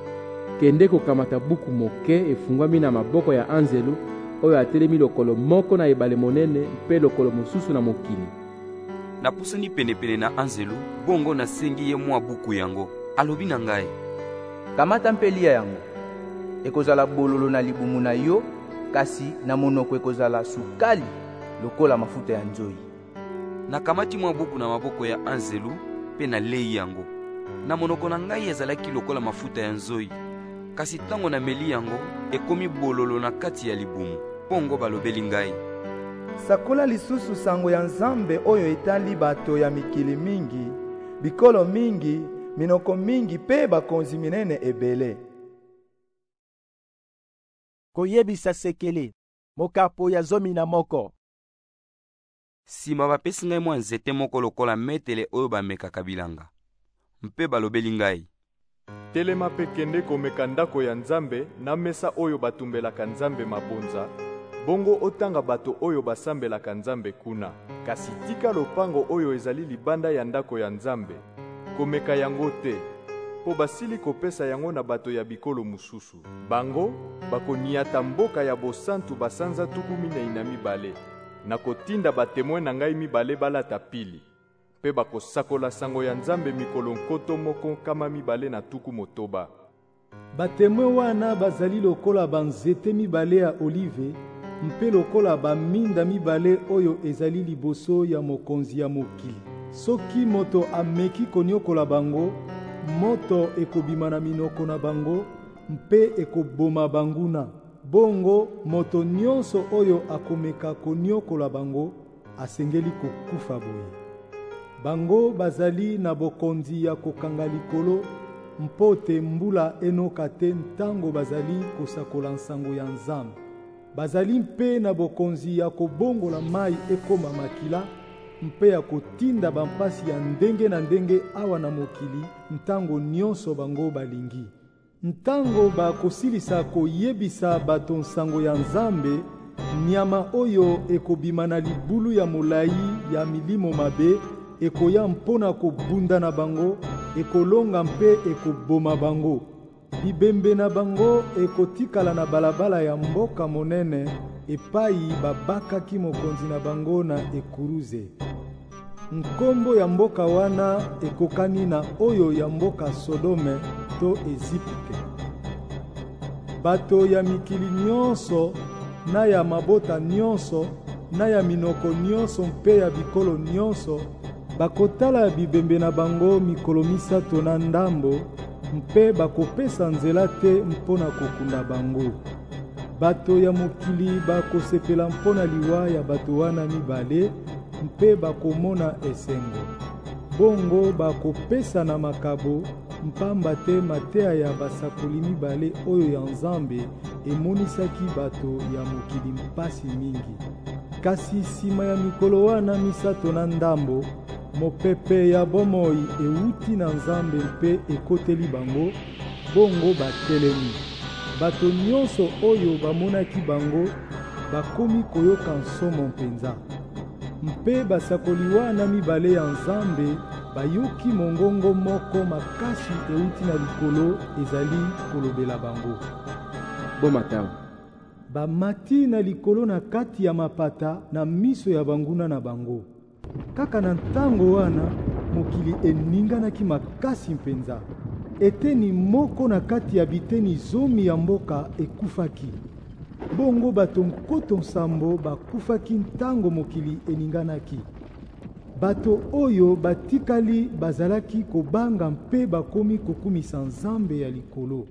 kende kokamata buku moke efungwami na maboko ya anzelu oyo atelemi lokolo moko na ebale monene mpe lokolo mosusu na mokili. Napusani penepene na anzelu, bongo nasengi ye mwa buku yango. Alobi na ngai, kamata mpe lia yango. Ekozala bololo na libumu na yo, kasi na monoko ekozala sukali lokola mafuta ya nzoi. Nakamati mwa buku na maboko ya anzelu pe na lei yango. Na monoko na ngai ezalaki lokola mafuta ya nzoi, kasi tango na meli yango ekomi bololo na kati ya libumu. Bongo balobeli ngai, sakola lisusu sango ya Nzambe oyo etali bato ya mikili mingi, bikolo mingi, minoko mingi pe bakonzi minene ebele. Koyebisa sekele mokapo ya zomi na moko. Sima bapesi ngai mwa nzete moko lokola metele oyo bamekaka bilanga. Mpe balobeli ngai, telema pe kende komeka ndako ya Nzambe na mesa oyo batumbelaka Nzambe mabonza, bongo otanga bato oyo basambelaka Nzambe kuna. Kasi tika lopango oyo ezali libanda ya ndako ya Nzambe, komeka yango te, po basili kopesa yango na bato ya bikolo mususu. Bango bakoniata mboka ya bosantu basanza 12, na kotinda batemwe na ngai 2 balata pili, pe bakosakola sango ya Nzambe mikolo nkoto moko 209. Batemwe wana bazali lokola banzete 2 ya olive, mpe lokola baminda 2 oyo ezali liboso ya mokonzi ya mokili. Soki moto ameki konyokola bango, moto ekobima na minoko na bango, mpe ekoboma banguna. Bongo moto nyonso oyo akomeka konyokola bango asengeli kokufa boye. Bango bazali na bokonzi ya kokanga likolo mpo te mbula enoka te ntango bazali kosakola nsango ya Nzambe. Bazali mpe na bokonzi ya kobongola mai ekoma makila mpe ya kotinda bampasi ya ndenge na ndenge awa na mokili ntango nyonso bango balingi. Ntango bakosilisa koyebisa bato nsango ya Nzambe, nyama oyo ekobima na libulu ya molai ya milimo mabe ekoya mpona kobunda na bango, ekolonga mpe ekoboma bango. Bibembe na bango ekotikala na balabala ya mboka monene epai babakaki mokonzi na bango na ekuruze. Nkombo ya mboka wana ekokani na oyo ya mboka Sodome to Ezipte. Bato ya mikili nyonso na ya mabota nyonso na ya minoko nyonso mpe ya bikolo nyonso bakotala bibembe na bango mikolo misato na ndambo mpe bakopesa nzela te mpona kokunda bango. Bato ya mokili bakosepela mpona liwa ya bato wana mibale mpe bakomona esengo. Bongo bakopesa na makabo mpamba te mateya ya basakoli mibale oyo ya Nzambe emonisaki bato ya mokili mpasi mingi. Kasi nsima ya mikolo wana misato na ndambo, mopepe ya bomoi euti na Nzambe mpe ekoteli bango, bongo batelemi. Bato nyonso oyo bamonaki bango bakomi koyoka nsomo mpenza. Mpe basakoli wana mibale ya Nzambe bayoki mongongo moko makasi euti na likolo ezali kolobela bango. Bomatao. Bamati na likolo na kati ya mapata na miso ya banguna na bango. Kaka na ntango wana mokili eninganaki makasi mpenza. Eteni moko na kati ya biteni zomi ya mboka ekufaki. Bongo bato nkoto nsambo bakufaki ntango mokili eninganaki. Bato oyo batikali bazalaki kobanga mpe bakomi kokumisa Nzambe ya likolo.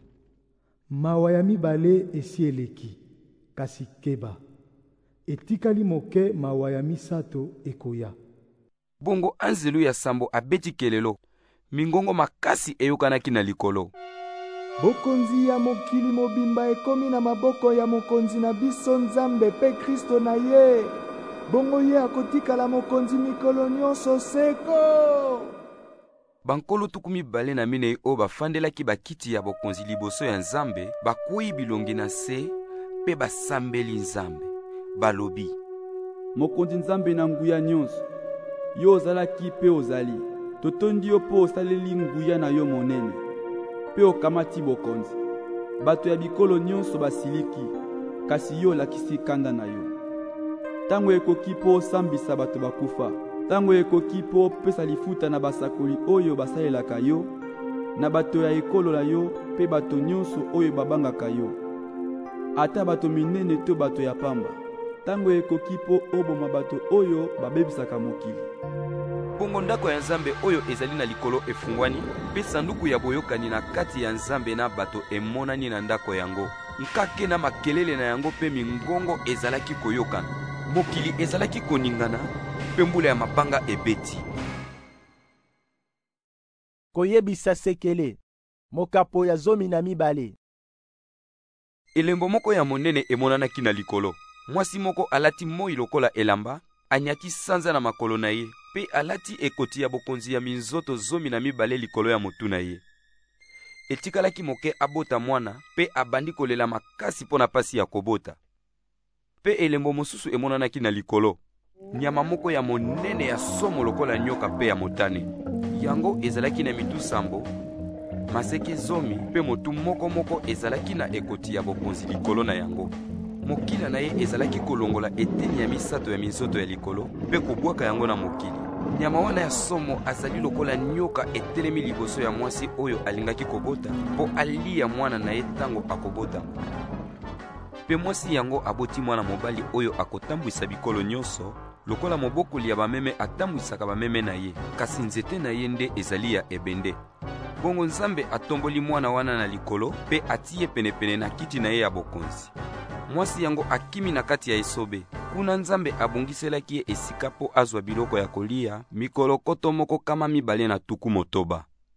Mawa ya mibale esi eleki, kasi keba. Etikali moke mawa ya misato ekoya. Bongo anzelu ya sambo abeti kelelo, mingongo makasi eyokanaki na likolo. Bokonzi ya mokili mobimba ekomi na maboko ya mokonzi na biso Nzambe pe Kristo na ye. Bongo ye akotikala mokonzi mikolo nyonso seko. Bankolo tukumi bale na minei o bafandelaki bakiti ya bokonzi liboso ya Nzambe bakwei bilongi na se pe basambeli Nzambe. Balobi: Mokonzi Nzambe na nguya nyonso, yo ozalaki pe ozali, totondi yo po osaleli nguya na yo monene, pe okamati bokonzi. Bato ya bikolo nyonso basiliki, kasi yo olakisi kanda na yo. Tango ekoki po osambisa bato bakufa, tango ekoki po opesa lifuta na basakoli oyo basalelaka yo, na bato ya ekolo na yo pe bato nyonso oyo babangaka yo, ata bato minene to bato ya pamba. Tango ekoki po oboma bato oyo babebisaka mokili. Bongo ndako ya Nzambe oyo ezali na likolo efungwani, pe sanduku ya boyokani na kati ya Nzambe na bato emonani na ndako yango. Nkake na makelele na yango pe mingongo ezalaki koyokana. Mokili ezalaki koningana, pe mbula ya mabanga ebeti. Koyebisa sekele, mokapo ya zomi na mibale. Elembo moko ya monene emonanaki na likolo. Mwasi moko alati moi lokola elamba, anyaki sanza na makolo na ye, pe alati ekoti ya bokonzi ya minzoto zomi na mibale likolo ya motu na ye. Etikalaki moke abota mwana, pe abandi kolela makasi pona pasi ya kobota. Pe elembo mosusu emonanaki na likolo. Nyama moko ya monene ya somo lokola nyoka pe ya motane. Yango ezalaki na mitu sambo, maseke zomi, pe motu moko ezalaki na ekoti ya bokonzi likolo na yango. Mokila na ye ezalaki kolongola eteni ya misato ya minzoto ya likolo, pe kobwaka yango na mokili. Nyama wana ya somo azali lokola nyoka etelemi liboso ya mwasi oyo alingaki kobota, po alia mwana na ye tango akobota. Pe mwasi yango aboti mwana mobali oyo akotambwisa bikolo nyonso, lokola mobokoli ya bameme atambwisaka bameme na ye, kasi nzete na ye nde ezali ya ebende. Bongo Nzambe atomboli mwana wana na likolo, pe atie penepene na kiti na ye ya bokonzi. Mwasi yango akimi na kati ya esobe. Kuna Nzambe abongiselaki ye esika po azwa biloko ya kolia, mikolo koto moko kama mibale na tuku motoba.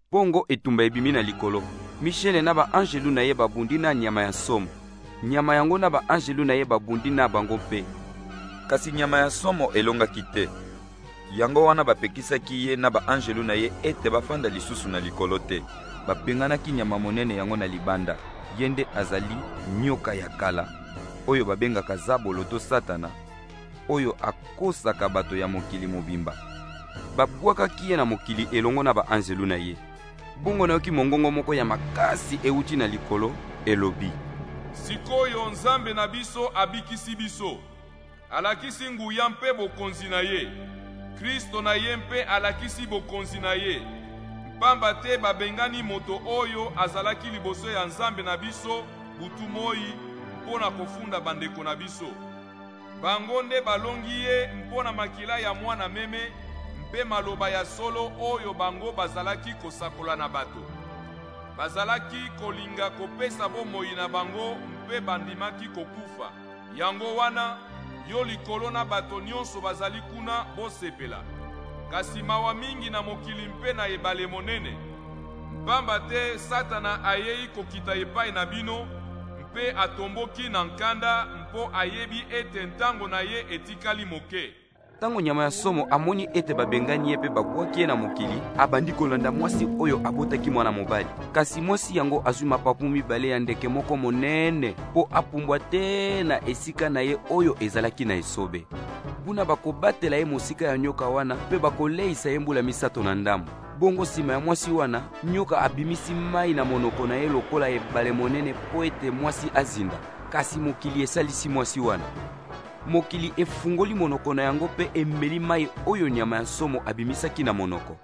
Bongo etumba ebimi na likolo. Michele na baangelu na ye babundi na nyama ya somo. Nyama yango na baangelu na ye babundi na bango mpe. Kasi nyama ya somo elongaki te. Yango wana bapekisaki ye na baangelu na ye ete bafanda lisusu na likolo te. Bapenganaki nyama monene yango na libanda. Yende azali nyoka ya kala, oyo babengaka Zabolo to Satana, oyo akosaka bato ya mokili mobimba. Babwakaki ye na mokili elongo na baangelu na ye. Bongo nayoki mongongo moko ya makasi euti na likolo elobi: Sikoyo Nzambe na biso abikisi biso, alakisi nguya mpe bokonzi na ye. Kristo na ye mpe alakisi bokonzi na ye. Pamba te babengani moto oyo azalaki liboso ya Nzambe na biso butu moi mpona kofunda bandeko na biso. Bango nde balongi ye mpona makila ya mwana meme mpe maloba ya solo oyo bango bazalaki kosakola na bato. Bazalaki kolinga kopesa bomoi na bango mpe bandimaki kokufa. Yango wana yo likolo na bato nyonso bazali kuna bosepela. Kasi mawa mingi na mokili mpe na ebale monene. Pamba te Satana ayei kokita epai na bino mpe atomboki na nkanda mpo ayebi ete ntango na ye etikali moke. Tango nyama ya somo amoni ete babengani ye mpe babwaki ye na mokili, abandi kolanda mwasi oyo abotaki mwana mobali. Kasi mwasi yango azwi mapapu mibale ya ndeke moko monene mpo apumbwa te na esika na ye oyo ezalaki na esobe. Buna bakobatela ye mosika ya nyoka wana mpe bakoleisa ye mbula misato na ndambo. Bongo nsima ya mwasi wana, nyoka abimisi mai na monoko na ye lokola ebale monene po ete mwasi azinda. Kasi mokili esalisi mwasi wana. Mokili efungoli monoko na yango pe emeli mai oyo nyama ya somo abimisaki na monoko.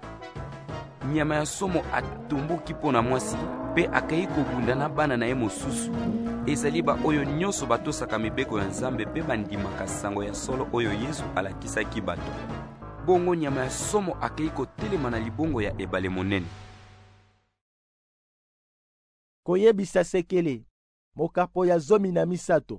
Nyama ya somo atomboki pona mwasi pe akayi kobunda na bana na ye mosusu. Ezali ba oyo nyonso batosaka mibeko ya Nzambe pe bandimaka sango ya solo oyo Yesu alakisaki bato. Bongo nyama ya somo akayi kotelema na libongo ya ebale monene. Koyebisa sekele mokapo ya 13.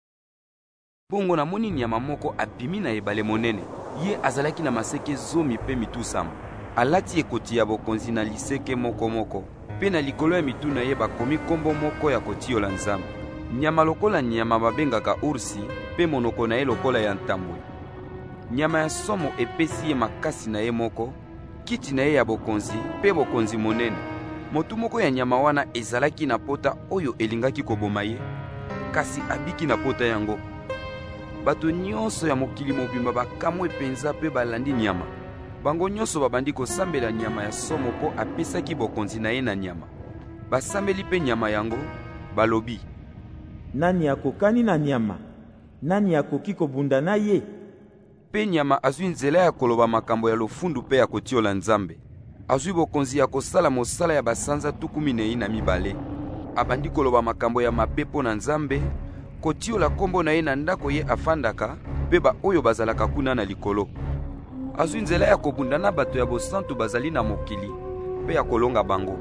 Bongo namoni nyama moko abimi na ebale monene. Ye azalaki na maseke 10 pe mitusama. Alati ekoti ya bokonzi na liseke moko moko. Pe na likolo ya mitu na ye bakomi kombo moko ya kotiola Nzambe. Nyama lokola nyama babengaka ursi pe monoko na ye lokola ya ntambwe. Nyama ya somo epesi ye makasi na ye moko, kiti na ye ya bokonzi pe bokonzi monene. Motu moko ya nyama wana ezalaki na pota oyo elingaki koboma ye, kasi abiki na pota yango. Bato nyonso ya mokili mobimba bakamwe penza pe balandi nyama. Bango nyonso babandi kosambela nyama ya somo po apesaki bokonzi na ye na nyama. Basambeli pe nyama yango, balobi: Nani akokani na nyama? Nani akoki kobunda na ye? Pe nyama azwi nzela ya koloba makambo ya lofundu pe ya kotiola Nzambe. Azwi bokonzi ya kosala mosala ya basanza 12. Abandi koloba makambo ya mabe mpo na Nzambe, kotiola kombo na ye na ndako ye afandaka pe ba oyo bazalaka kuna na likolo. Azwi nzela ya kobunda na bato ya bosantu bazali na mokili pe ya kolonga bango.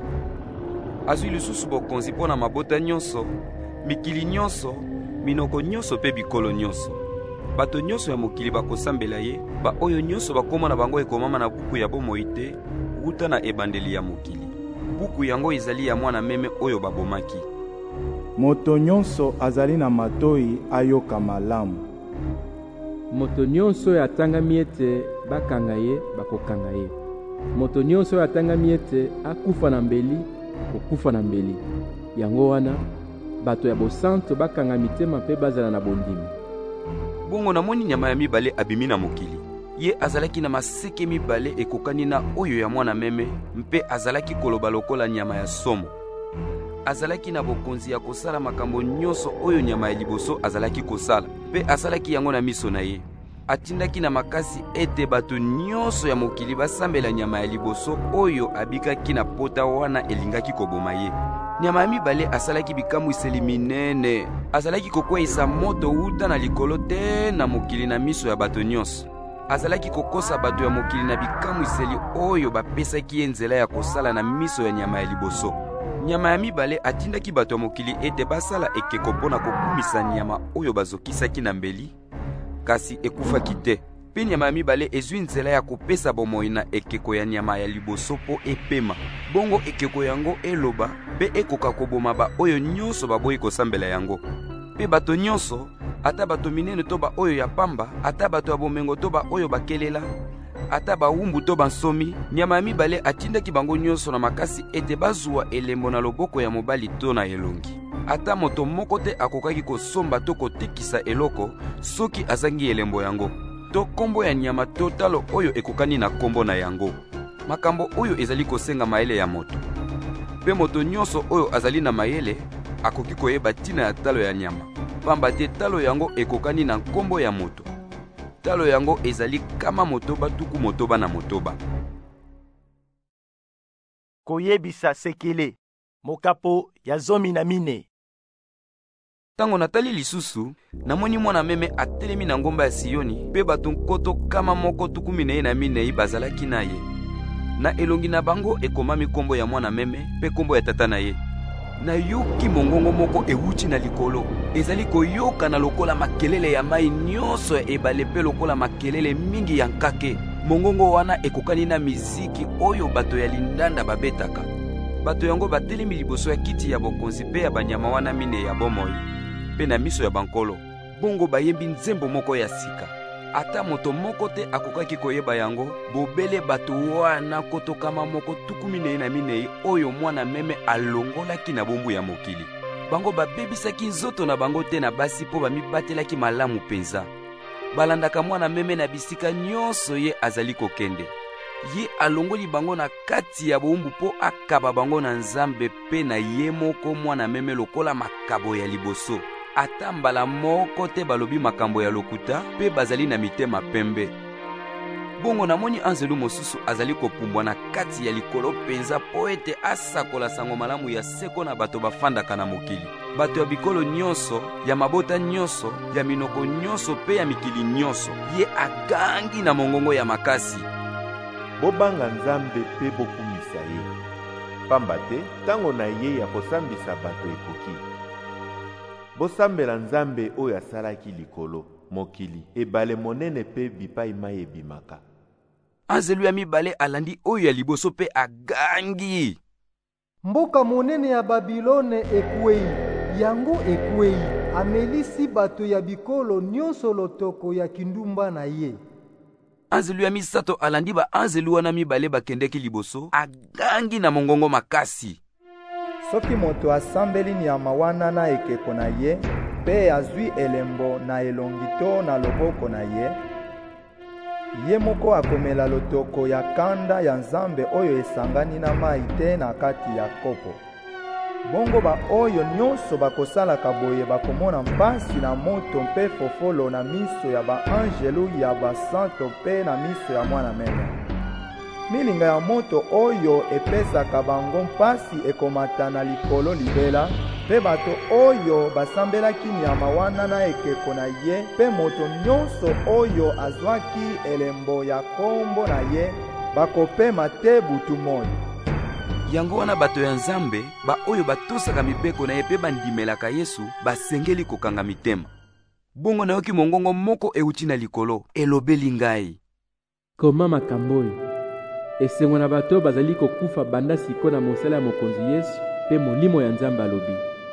Azwi lisusu bokonzi mpo na mabota nyonso, mikili nyonso, minoko nyonso pe bikolo nyonso. Bato nyonso ya mokili bakosambela ye, ba oyo nyonso bakoma na bango ekomama na buku ya bomoi te wuta na ebandeli ya mokili. Buku yango ezali ya mwana meme oyo babomaki. Moto nyonso azali na matoi ayoka malamu. Moto nyonso oyo atangami ete bakanga ye bakokanga ye. Moto nyonso oyo atangami ete akufa na mbeli kokufa na mbeli. Yango wana bato ya bosanto bakanga mitema mpe bazala na bondimi. Bongo namoni nyama ya mibale abimi na mokili. Ye azalaki na maseke mibale ekokani na oyo ya mwana meme mpe azalaki koloba lokola nyama ya somo. Azalaki na bokonzi ya kosala makambo nyonso oyo nyama ya liboso azalaki kosala mpe asalaki yango na miso na ye. Atindaki na makasi ete bato nyonso ya mokili basambela nyama ya liboso oyo abikaki na pota wana elingaki koboma ye. Nyama ya mibale asalaki bikamwiseli minene. Azalaki kokweyisa moto wuta na likolo te na mokili na miso ya bato nyonso. Azalaki kokosa bato ya mokili na bikamwiseli oyo bapesaki ye nzela ya kosala na miso ya nyama ya liboso. Nyama ya mibale atindaki bato ya mokili ete basala ekeko mpona kokumisa nyama oyo bazokisaki na mbeli, kasi ekufaki te. Mpe nyama ya mibale ezwi nzela ya kopesa bomoi na ekeko ya nyama ya liboso mpo epema. Bongo ekeko yango eloba mpe ekoka koboma baoyo nyonso baboyi kosambela yango. Mpe bato nyonso, ata bato minene to baoyo ya pamba, ata bato ya bomengo to baoyo bakelela, ata bawumbu to bansomi, nyama ya mibale atindaki bango nyonso na makasi ete bazwa elembo na loboko ya mobali to na elongi. Ata moto moko te akokaki kosomba to kotekisa eloko soki azangi elembo yango, to kombo ya nyama to talo oyo ekokani na kombo na yango. Makambo oyo ezali kosenga mayele ya moto. Pe moto nyonso oyo azali na mayele akoki koyeba tina ya talo ya nyama, pamba te talo yango ekokani na kombo ya moto. Talo yango ezali kama motoba tuku motoba na motoba. Koyebisa sekele, mokapo ya 14. Tango natali lisusu, namoni mwana meme atelemi na ngomba ya Sioni, pe bato nkoto kama moko tuku minei na minei bazalaki na ye. Na elongi na bango ekomami kombo ya mwana meme, pe kombo ya tata na ye. Na yoki mongongo moko ewuti na likolo, ezali koyoka na lokola makelele ya mai nyonso ya ebale pe lokola makelele mingi ya nkake. Mongongo wana ekokani na miziki oyo bato ya lindanda babetaka. Bato yango batelemi liboso ya kiti ya bokonzi pe ya banyama wana mine ya bomoi, pe na miso ya bankolo. Bongo bayembi nzembo moko ya sika. Ata moto moko te akokaki koyeba yango, bobele bato wana kotokama moko tuku minei na minei oyo mwana meme alongolaki na bombu ya mokili. Bango babebisaki nzoto na bango te na basi po bamibatelaki malamu penza. Balandaka mwana meme na bisika nyonso ye azali kokende. Ye alongoli bango na kati ya bombu po akaba bango na Nzambe pe na ye moko mwana meme lokola makabo ya liboso. Ata mbala moko te balobi makambo ya lokuta pe bazali na mitema pembe. Bongo namoni anzelu mosusu azali kopumbwa na kati ya likolo penza po ete asakola sango malamu ya seko na bato bafandaka na mokili. Bato ya bikolo nyonso, ya mabota nyonso, ya minoko nyonso pe ya mikili nyonso. Ye agangi na mongongo ya makasi. Bobanga Nzambe pe bokumisa ye. Pamba te tango na ye ya kosambisa bato ekoki. Bosambela Nzambe oyo asalaki likolo, mokili, ebale monene pe bipai mai ebimaka. Anzelu ya mibale alandi oyo ya liboso pe agangi. Mboka monene ya Babilone ekwei, yango ekwei, amelisi bato ya bikolo nyonso lotoko ya kindumba na ye. Anzelu ya misato alandi ba anzelu wana mibale bakendeki liboso, agangi na mongongo makasi. Soki moto asambeli nyama wana na ekeko na ye, pe azwi elembo na elongito na loboko na ye, ye moko akomela lotoko ya kanda ya Nzambe oyo esangani na mai te na kati ya kopo. Bongo ba oyo nyonso bakosalaka boye bakomona mpasi na moto mpe fofolo na miso ya ba angelu ya basanto pe na miso ya mwana meme. Milinga ya moto oyo epesaka bango mpasi ekomata na likolo libela, pe bato oyo basambelaki nyama wana na ekeko na ye, pe moto nyonso oyo azwaki elembo ya kombo na ye, bakopema te butu moyo. Yango wana bato ya Nzambe, ba oyo batosaka mibeko na ye pe bandimelaka Yesu, basengeli kokanga mitema. Bongo nayoki mongongo moko euti na likolo, elobeli ngai. Koma makambo oyo esengo na bato bazali kokufa banda siko na mosala ya mokonzi Yesu pe molimo ya Nzambe alobi.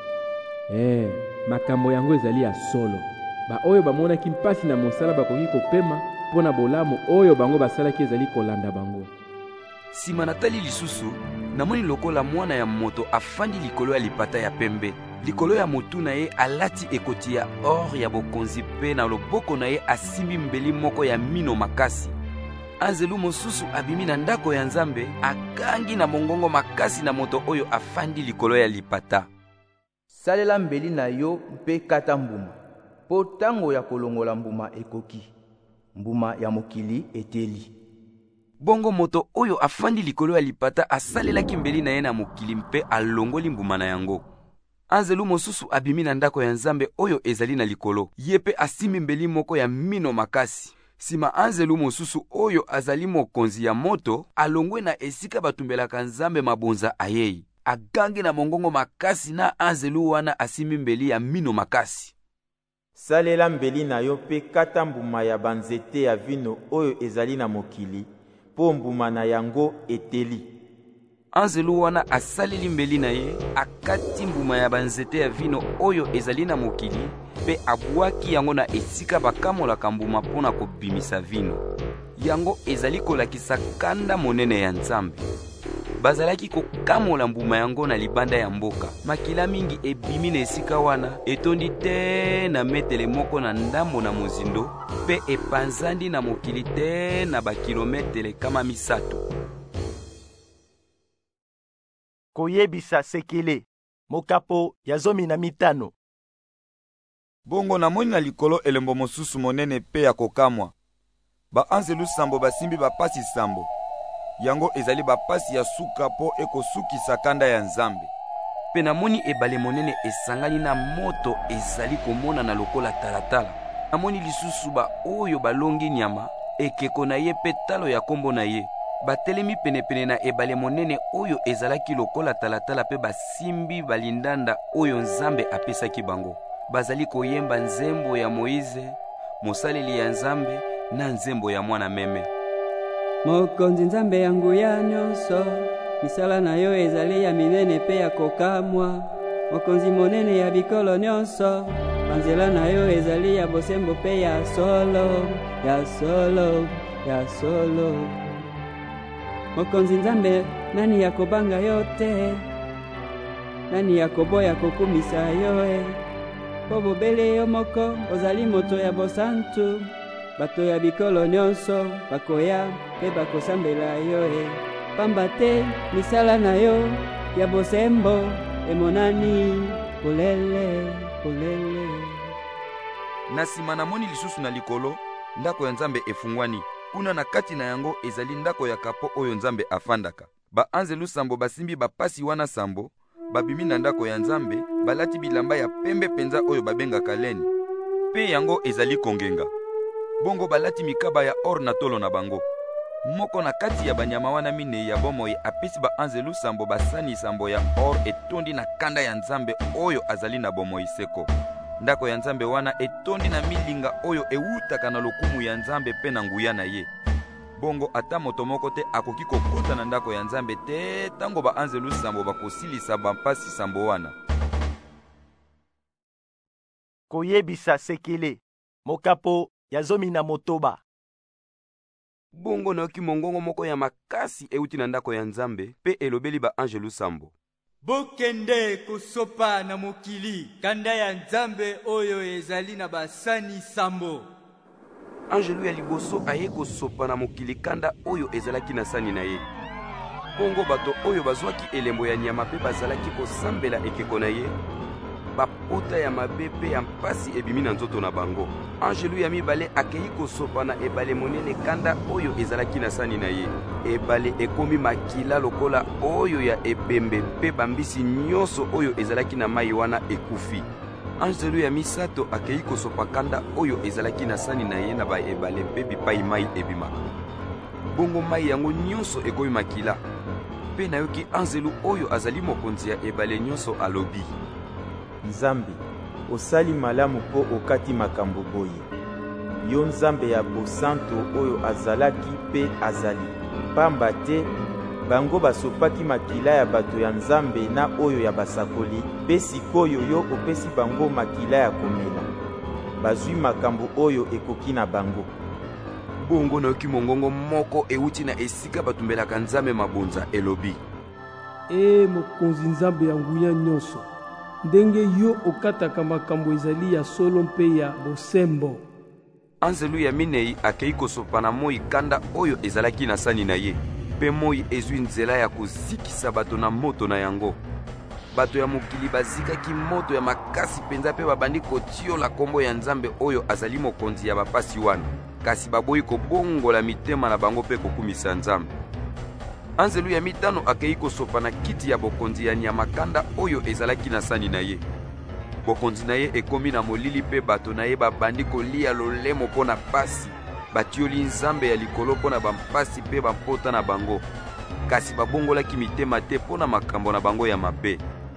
Makambo yango ezali ya solo. Ba oyo bamonaki mpasi na mosala bakoki kopema pona bolamu oyo bango basalaki ezali kolanda bango. Sima natali lisusu, namoni lokola mwana ya moto afandi likolo ya lipata ya pembe. Likolo ya motu na ye alati ekoti ya or ya bokonzi pe na loboko na ye asimbi mbeli moko ya mino makasi. Anzelu mosusu abimi na ndako ya Nzambe, agangi na mongongo makasi na moto oyo afandi likolo ya lipata. Salela mbeli na yo mpe kata mbuma, po tango ya kolongola mbuma ekoki. Mbuma ya mokili eteli. Bongo moto oyo afandi likolo ya lipata asalelaki mbeli na ye na mokili mpe alongoli mbuma na yango. Anzelu mosusu abimi na ndako ya Nzambe oyo ezali na likolo, ye pe asimi mbeli moko ya mino makasi. Sima anzelu mosusu oyo azali mokonzi ya moto alongwe na esika batumbelaka Nzambe mabonza ayei, agangi na mongongo makasi na anzelu wana asimi mbeli ya mino makasi. salela mbeli na yo mpe kata mbuma ya banzete ya vino oyo ezali na mokili, mpo mbuma na yango eteli. Anzelu wana asaleli mbeli na ye, akati mbuma ya banzete ya vino oyo ezali na mokili, pe abwaki yango na esika bakamolaka mbuma mpona kobimisa vino. Yango ezali kolakisa kanda monene ya Nzambe. Bazalaki kokamola mbuma yango na libanda ya mboka. Makila mingi ebimi na esika wana, etondi te na metele moko na ndambo na mozindo, pe epanzandi na mokili te na bakilometele kama misato. Koyebisa sekele, mokapo ya 15. Bongo namoni na likolo elembo mosusu monene pe ya kokamwa. Baanzelu sambo basimbi bapasi sambo. Yango ezali bapasi ya suka po ekosukisa kanda ya Nzambe. Pe namoni ebale monene esangani na moto ezali komona na lokola talatala. Namoni lisusu ba oyo balongi nyama, ekeko na ye pe talo ya kombo na ye. Batelemi penepene na ebale monene oyo ezalaki lokola talatala pe basimbi balindanda oyo Nzambe apesaki bango. Bazali koyemba nzembo ya Moize, mosaleli ya Nzambe na nzembo ya mwana meme. Mokonzi Nzambe yangu ya nyonso, misala na yo ezali ya minene pe ya kokamwa. Mokonzi monene ya bikolo nyonso, banzela na yo ezali ya bosembo pe ya solo, ya solo, ya solo. Mokonzi Nzambe, nani ya kobanga yo te? Nani ya koboya kokumisa yo Po bobele yo moko, ozali moto ya bosantu. Bato ya bikolo nyonso, bakoya, pe bakosambela yo Pamba te, misala na yo, ya bosembo, emonani, polele, polele. Nasima namoni lisusu na likolo, ndako ya Nzambe efungwani. Kuna na kati na yango ezali ndako ya kapo oyo Nzambe afandaka. Baanzelu sambo basimbi bapasi wana sambo, babimi na ndako ya Nzambe, balati bilamba ya pembe penza oyo babenga kaleni. Pe yango ezali kongenga. Bongo balati mikaba ya or na tolo na bango. Moko na kati ya banyama wana mine ya bomoi apesi baanzelu sambo basani sambo ya or etondi na kanda ya Nzambe oyo azali na bomoi seko. Ndako ya Nzambe wana etondi na milinga oyo ewutaka na lokumu ya Nzambe pe na nguya na ye. Bongo ata moto moko te akoki kokota na ndako ya Nzambe te tango baanzelu sambo bakosilisa bampasi sambo wana. Koyebisa sekele, mokapo ya 19. Bongo naoki mongongo moko ya makasi euti na ndako ya Nzambe pe elobeli baanzelu sambo. Bokende kosopa na mokili kanda ya Nzambe oyo ezali na basani sambo. Angelu ya liboso aye kosopa na mokili kanda oyo ezalaki na sani na ye. Kongo bato oyo bazwaki elembo ya nyama pe bazalaki kosambela ekeko na ye. Bapota ya mabe pe ya mpasi ebimi na nzoto na bango. Angelu ya mibale akei kosopa na ebale monene kanda oyo ezalaki na sani na ye. Ebale ekomi makila lokola oyo ya ebembe pe bambisi nyonso oyo ezalaki na mai wana ekufi. Angelu ya misato akei kosopa kanda oyo ezalaki na sani na ye na ba ebale pe bipai mai ebimaka. Bongo mai yango nyonso ekomi makila. Pe nayoki angelu oyo azali mokonzi ya ebale nyonso alobi. Nzambe, osali malamu po okati makambo boye. Yo Nzambe ya bosanto oyo azalaki pe azali. Pamba te, bango basopaki makila ya bato ya Nzambe na oyo ya basakoli, pe sikoyo yo opesi bango makila ya komela. Bazwi makambo oyo ekoki na bango. Bongo nayoki mongongo moko euti na esika batumbelaka Nzambe mabonza elobi. Mokonzi Nzambe ya nguya nyonso, ndenge yo okataka makambo ezali ya solo mpe ya bosembo. Anzelu ya minei akei kosopa na moi kanda oyo ezalaki na sani na ye. Pe moi ezwi nzela ya kozikisa bato na moto na yango. Bato ya mokili bazikaki moto ya makasi penza pe babandi kotiola kombo ya Nzambe oyo azali mokonzi ya bapasi wana. Kasi baboyi kobongola mitema na bango pe kokumisa Nzambe. Anzelu ya mitano akei kosopa na kiti ya bokonzi ya nyama kanda oyo ezalaki na sani na ye. Bokonzi na ye ekomi na molili pe bato na ye babandi kolia lolemo po na pasi. Batioli Nzambe ya likolo po na bampasi pe bampota na bango. Kasi babongolaki mitema te po na makambo na bango ya mabe.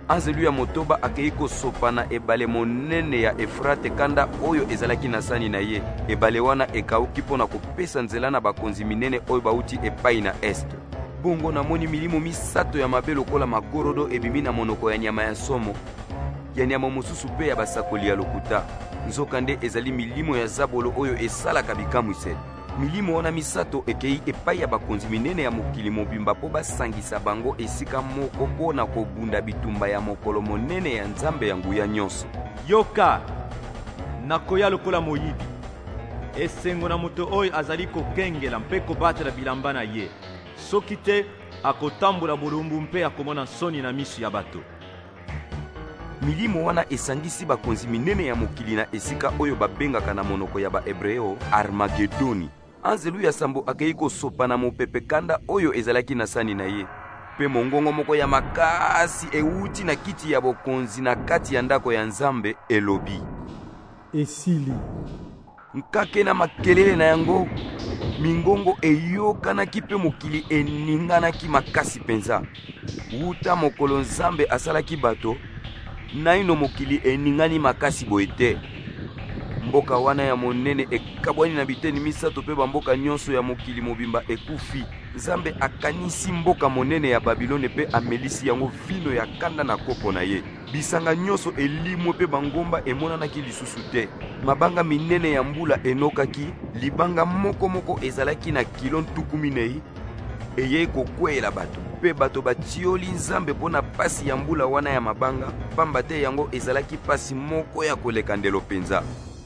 anzelu ya motoba akei kosopa na ebale monene ya Efrate kanda oyo ezalaki na sani na ye. Ebale wana ekauki mpo na kopesa nzela na bakonzi minene oyo bauti epai na este. Bongo namoni milimo misato ya mabe lokola magorodo ebimi na monoko ya nyama ya somo, ya nyama mosusu pe ya basakoli ya lokuta. Nzoka nde ezali milimo ya zabolo oyo esalaka bikamwiseli. Milimo wana misato ekei epai ya bakonzi minene ya mokili mobimba po basangisa bango esika moko mpo na kobunda bitumba ya mokolo monene ya Nzambe ya nguya nyonso. Yoka nakoya lokola moyibi, esengo na moto oyo azali kokengela mpe kobatela bilamba na ye, soki te akotambola bolumbu mpe akomona soni na miso ya bato. Milimo wana esangisi bakonzi minene ya mokili na esika oyo babengaka na monoko ya Bahebreo Armagedoni. Anzelu ya sambo akei kosopa na mopepe kanda oyo ezalaki na sani na ye. Pe mongongo moko ya makasi euti na kiti ya bokonzi na kati ya ndako ya Nzambe elobi. Esili. Nkake na makelele na yango, mingongo eyokanaki pe mokili eninganaki makasi penza. Uta mokolo Nzambe asalaki bato, naino mokili eningani makasi boete. Mboka wana ya monene ekabwani na biteni misato pe bamboka nyonso ya mokili mobimba ekufi. Nzambe akanisi mboka monene ya Babilone pe amelisi yango vino ya kanda na kopo na ye. Bisanga nyonso elimwe pe bangomba emonanaki lisusu te. Mabanga minene ya mbula enokaki, libanga moko ezalaki na kilo 10 eye kokwela bato. Pe bato batioli Nzambe pona pasi ya mbula wana ya mabanga, pamba te yango ezalaki pasi moko ya koleka ndelo penza.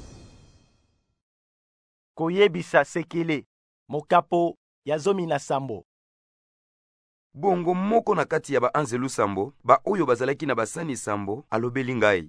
Koyebisa sekele, mokapo ya 17. Bongo moko na kati ya baanzelu sambo, ba oyo bazalaki na basani sambo, alobeli ngai.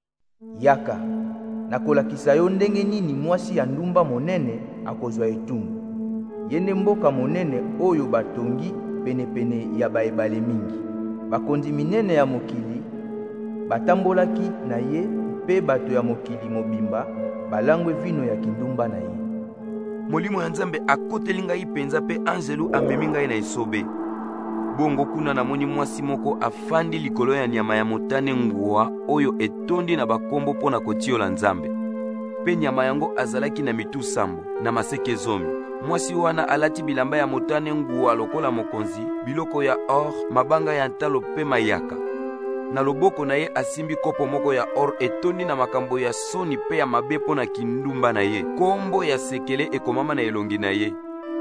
Yaka, nakolakisa yo ndenge nini mwasi ya ndumba monene akozwa etumbu. Yende mboka monene oyo batongi penepene ya baebale mingi. Bakonzi minene ya mokili batambolaki na ye pe bato ya mokili mobimba balangwe vino ya kindumba na ye. Molimo ya Nzambe akoteli ngai penza pe anzelu amemi ngai na esobe. Bongo kuna namoni mwasi moko afandi likolo ya nyama ya motane nguwa oyo etondi na bakombo pona kotiola Nzambe. Pe nyama yango azalaki na mitu sambo na maseke zomi. Mwasi wana alati bilamba ya motane nguwa lokola mokonzi, biloko ya or, mabanga ya ntalo pe mayaka. Na loboko na ye asimbi kopo moko ya or etondi na makambo ya soni pe ya mabe pona kindumba na ye. Kombo ya sekele ekomama na elongi na ye.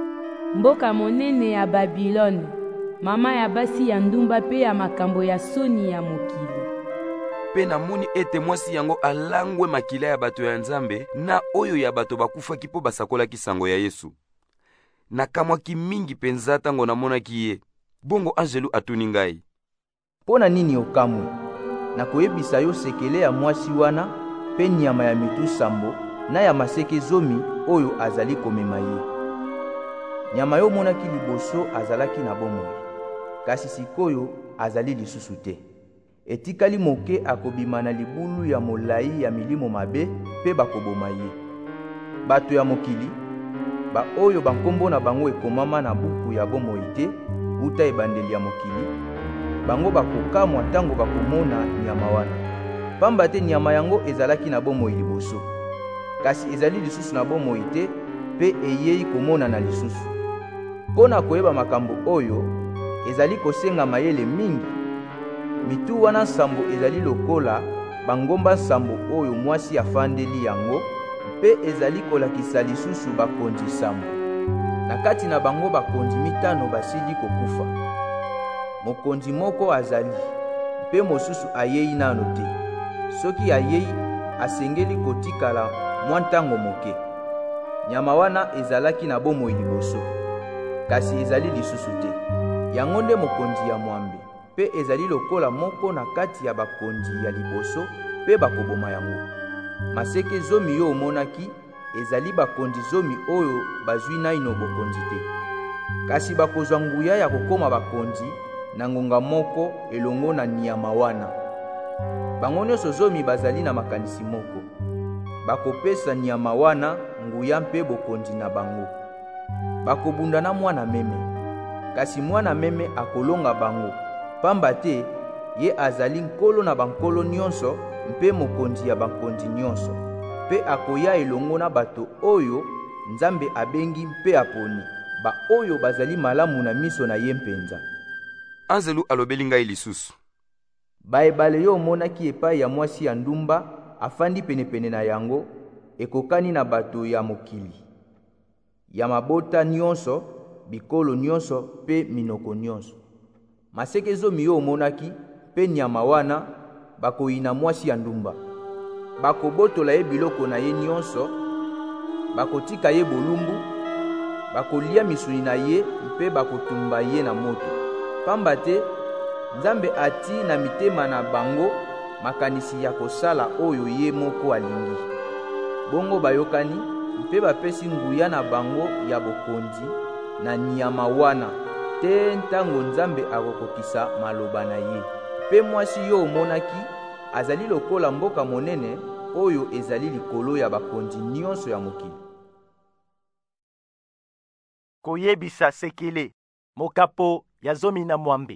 Mboka monene ya Babilone, mama ya basi ya ndumba pe ya makambo ya soni ya mokili. Pe namoni ete mwasi yango alangwe makila ya bato ya Nzambe na oyo ya bato bakufaki po basakolaki sango ya Yesu. Nakamwaki mingi penza tango namonaki ye. Bongo anzelu atuni ngai. Pona nini okamwe? Nakoyebisa yo sekele ya mwasi wana pe nyama ya mitu sambo na ya maseke zomi oyo azali komema ye. Nyama yo monaki liboso azalaki na bomoi, kasi sikoyo azali lisusu te. Etikali moke akobima na libulu ya molai ya milimo mabe pe bakoboma ye. Bato ya mokili, ba oyo bankombo na bango ekomama na buku ya bomoi te, uta ebandeli ya mokili, bango bakokamwa ntango bakomona nyama wana. Pamba te nyama yango ezalaki na bomoi liboso, kasi ezali lisusu na bomoi te pe eyei komona na lisusu. Pona koyeba makambo oyo, ezali kosenga mayele mingi. Mitu wana sambo ezali lokola bangomba sambo oyo mwasi afandeli yango, pe ezali kolakisa lisusu bakonzi sambo. Na kati na bango bakonzi mitano basili kokufa. Mokonzi moko azali, pe mosusu ayei nano te. Soki ayei, asengeli kotikala mwa ntango moke. Nyama wana ezalaki na bomoi liboso, kasi ezali lisusu te. Yango nde mokonzi ya mwambe, pe ezali lokola moko na kati ya bakonzi ya liboso, pe bakoboma yango. Maseke zomi yo omonaki ezali bakonzi zomi oyo bazwi naino bokonzi te. Kasi bakozwa nguya ya kokoma bakonzi na ngonga moko elongo na nyama wana. Bango nyonso zomi bazali na makanisi moko. Bakopesa nyama wana nguya mpe bokonzi na bango. Bakobunda na mwana meme, kasi mwana meme akolonga bango, pamba te ye azali nkolo na bankolo nyonso mpe mokonzi ya bakonzi nyonso, mpe akoya elongo na bato oyo Nzambe abengi mpe aponi, ba oyo bazali malamu na miso na ye mpenza. Anzelu alobeli ngai lisusu: baebale yo omonaki epai ya mwasi ya ndumba afandi penepene na yango ekokani na bato ya mokili, ya mabota nyonso, bikolo nyonso mpe minoko nyonso. Maseke zomi yo omonaki mpe nyama wana bakoyina mwasi ya ndumba, bakobotola ye biloko na ye nyonso, bakotika ye bolumbu, bakolia misuni na ye mpe bakotumba ye na moto. Pamba te Nzambe ati na mitema na bango makanisi ya kosala oyo ye moko alingi. Bongo bayokani mpe bapesi nguya na bango ya bokonzi na nyama wana te ntango Nzambe akokokisa maloba na ye. Mpe mwasi yo omonaki azali lokola mboka monene oyo ezali likolo ya bakonzi nyonso ya mokili. Koyebisa sekele mokapo ya 12.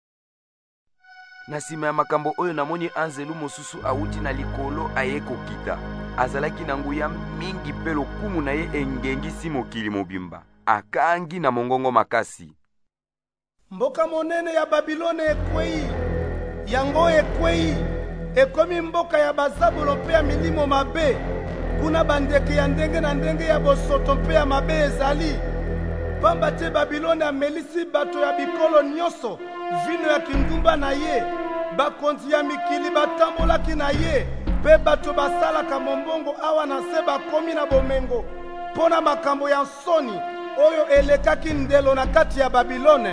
Na nsima ya makambo oyo namoni anzelu mosusu awuti na likolo aye kokita. Azalaki na nguya mingi mpe lokumu na ye engengisi mokili mobimba. Akangi na mongongo makasi: mboka monene ya Babilone ekwei, yango ekwei, ekomi mboka ya bazabulo mpe ya milimo mabe. Kuna bandeke ya ndenge na ndenge ya bosoto mpe ya mabe ezali. Pamba te Babilone amelisi bato ya bikolo nyonso vino ya kindumba na ye. Bakonzi ya mikili batambolaki na ye, mpe bato basalaka mombongo awa na se bakomi na bomengo mpona makambo ya nsoni oyo elekaki ndelo na kati ya Babilone.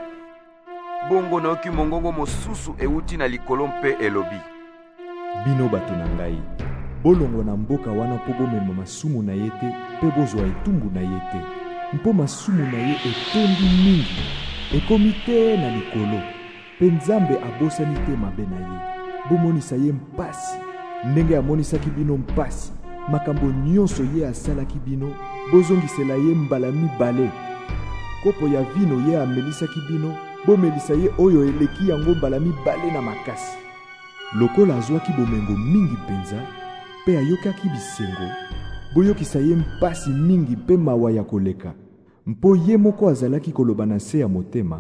Bongo nayoki mongongo mosusu ewuti na likolo mpe elobi: bino bato na ngai, bolongo na mboka wana mpo bomema masumu na ye te mpe bozwa etumbu na ye te, mpo masumu na ye etondi mingi, ekomi te na likolo, mpe Nzambe abosani te mabe na ye. Bomonisa ye mpasi ndenge amonisaki bino mpasi. Makambo nyonso ye asalaki bino bozongisela ye mbala mibale. Kopo ya vino ye amelisaki bino bomelisa ye oyo eleki yango mbala mibale na makasi. Lokola azwaki bomengo mingi penza mpe ayokaki bisengo, boyokisa ye mpasi mingi mpe mawa ya koleka, mpo ye moko azalaki koloba na se ya motema: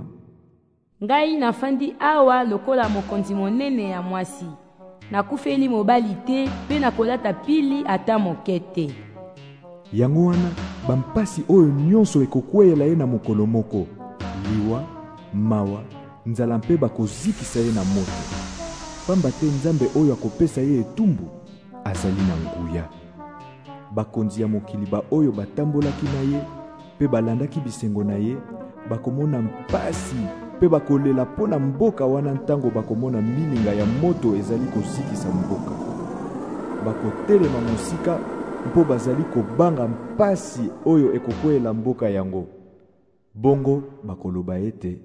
ngai nafandi awa lokola mokonzi monene ya mwasi, nakufeli mobali te mpe nakolata pili ata moke te. Yango wana bampasi oyo nyonso ekokweyela ye na mokolo moko, liwa, mawa, nzala mpe bakozikisa ye na moto. Pamba te Nzambe oyo akopesa ye etumbu azali na nguya. Bakonzi ya mokili ba oyo batambolaki na ye mpe balandaki bisengo na ye bakomona mpasi mpe bakolela mpo na mboka wana ntango bakomona milinga ya moto ezali kozikisa mboka. Bakotelema mosika mpo bazali kobanga mpasi oyo ekokweyela mboka yango. Bongo bakoloba ete: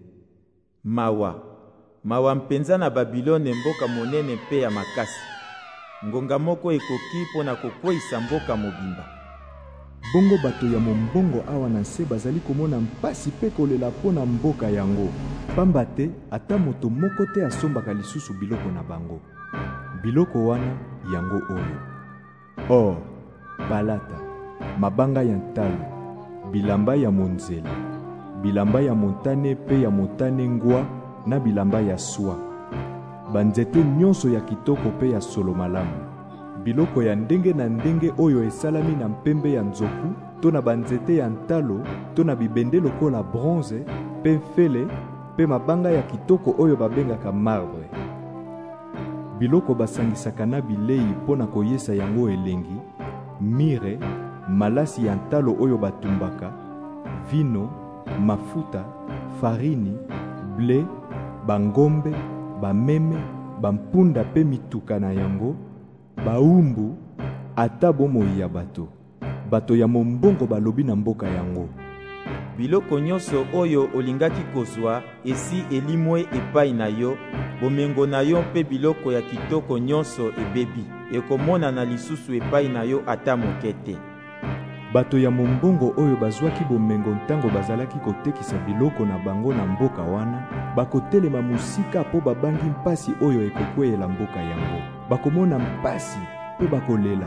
mawa, mawa mpenza na Babilone, mboka monene mpe ya makasi. Ngonga moko ekoki mpo na kokweyisa mboka mobimba. Bongo bato ya mombongo awa na se bazali komona mpasi mpe kolela mpo na mboka yango. Pamba te ata moto moko te asombaka lisusu biloko na bango. Biloko wana yango oyo: or, palata, mabanga ya ntalo, bilamba ya monzela, bilamba ya montane mpe ya motane ngwa na bilamba ya swa, banzete nyonso ya kitoko mpe ya solo malamu, biloko ya ndenge na ndenge oyo esalami na mpembe ya nzoku to na banzete ya ntalo to na bibende lokola bronze mpe mfele mpe mabanga ya kitoko oyo babengaka marbre. Biloko basangisaka na bilei mpo na koyesa yango elengi, mire, malasi ya ntalo oyo batumbaka, vino, mafuta, farini, ble, bangombe, bameme, bampunda mpe mituka na yango, baumbu, ata bomoi ya bato. Bato ya mombongo balobi na mboka yango: biloko nyonso oyo olingaki kozwa esi elimwe epai na yo, bomengo na yo mpe biloko ya kitoko nyonso ebebi, ekomona na lisusu epai na yo ata moke te. bato ya mombongo oyo bazwaki bomengo ntango bazalaki kotekisa biloko na bango na mboka wana bakotelema mosika mpo babangi mpasi oyo ekokweyela mboka yango. Bakomona mpasi mpe bakolela.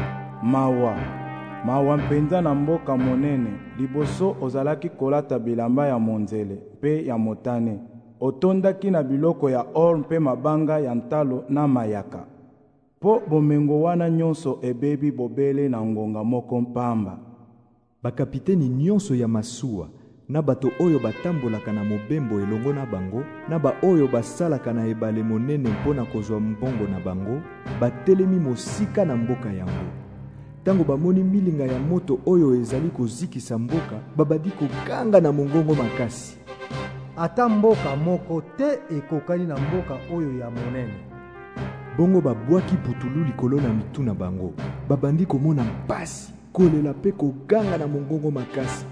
mawa mpenza na mboka monene, liboso ozalaki kolata bilamba ya monzele mpe ya motane, otondaki na biloko ya or mpe mabanga ya ntalo na mayaka. Po bomengo wana nyonso ebebi bobele na ngonga moko mpamba. Bakapiteni nyonso ya masuwa na bato oyo batambolaka na mobembo elongo na bango na ba oyo basalaka na ebale monene mpona kozwa mbongo na bango batelemi mosika na mboka yango. Tango bamoni milinga ya moto oyo ezali kozikisa mboka babadi koganga na mongongo makasi. Ata mboka moko te ekokani na mboka oyo ya monene. Bongo babwaki putulu likolo na mitu na bango. Babandi komona mpasi, kolela pe koganga na mongongo makasi.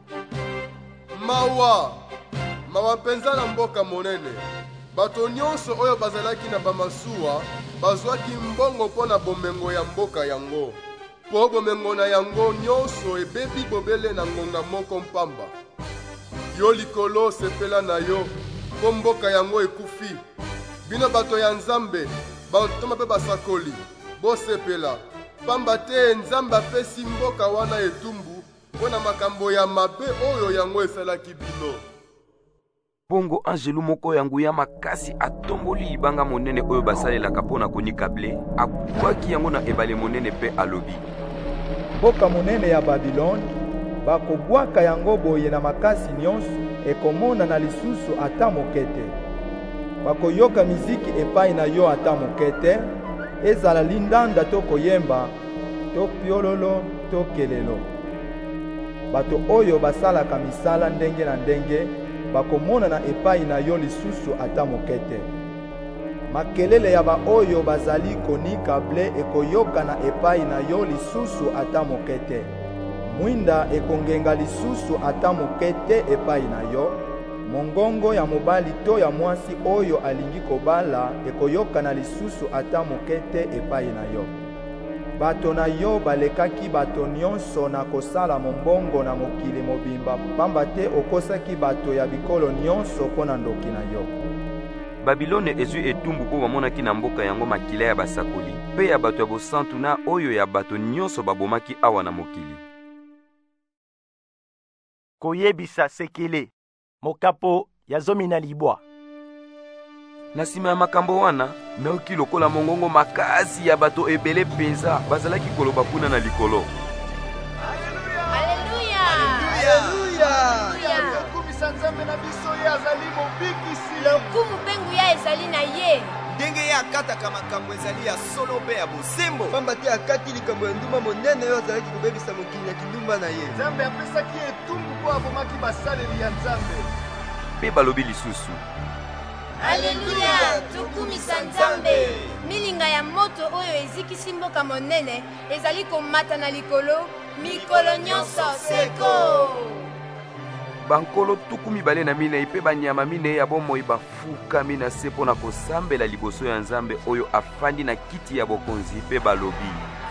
Mawa mpenza na mboka monene. Bato nyonso oyo bazalaki na bamasuwa bazwaki mbongo mpona bomengo ya mboka yango. Po bomengo na yango nyonso ebebi bobele na ngonga moko mpamba. Yo likolo sepela na yo, po mboka yango ekufi. Bino bato ya Nzambe, bantoma pe basakoli, bosepela. Pamba te Nzambe apesi mboka wana etumbu, mpona makambo ya mabe oyo yango esalaki bino. Bongo angelu moko ya nguya makasi atomboli libanga monene oyo basalelaka mpona konika ble, akwaki yango na ebale monene pe alobi. Mboka monene ya Babiloni bakobwaka yango boye na makasi nyonso ekomona na lisusu ata moke te. Bakoyoka miziki epai na yo ata moke te, ezala lindanda to koyemba to piololo to kelelo. Bato oyo basalaka misala ndenge na ndenge bakomona na epai na yo lisusu ata moke te. Makelele ya ba oyo bazali konika ble ekoyoka na epai na yo lisusu ata moke te. Mwinda ekongenga lisusu ata moke te epai na yo. Mongongo ya mobali to ya mwasi oyo alingi kobala ekoyoka na lisusu ata moke te epai na yo. Bato na yo balekaki bato nyonso na kosala mombongo na mokili mobimba, pamba te okosaki bato ya bikolo nyonso mpo na ndoki na yo. Babilone ezwi etumbu po bamonaki na mboka yango makila ya basakoli pe ya bato ya bosantu na oyo ya bato nyonso babomaki awa na mokili. Koyebisa sekele mokapo ya zomi na libwa. Na nsima ya makambo wana naoki lokola mongongo makasi ya bato ebele penza bazalaki koloba kuna na likolo. Lokumisa Nzambe na biso ye azali mobikisi. Lokumu mpe nguya ezali na ye. Ndenge ye akataka makambo ezali ya solo mpe ya bosembo. Pamba te akati likambo ya ndumba monene oyo azalaki kobebisa mokili ya kindumba na ye. Nzambe apesaki etumbu mpo abomaki basaleli ya Nzambe. Mpe balobi lisusu. Alleluya, tokumisa Nzambe. Milinga ya moto oyo ezikisi mboka monene ezali komata na likolo, mikolo nyonso seko. Bankolo tuku mibale na minei pe banyama minei ya bomoi bafukami na se mpo na kosambela liboso ya Nzambe oyo afandi na kiti ya bokonzi pe balobi.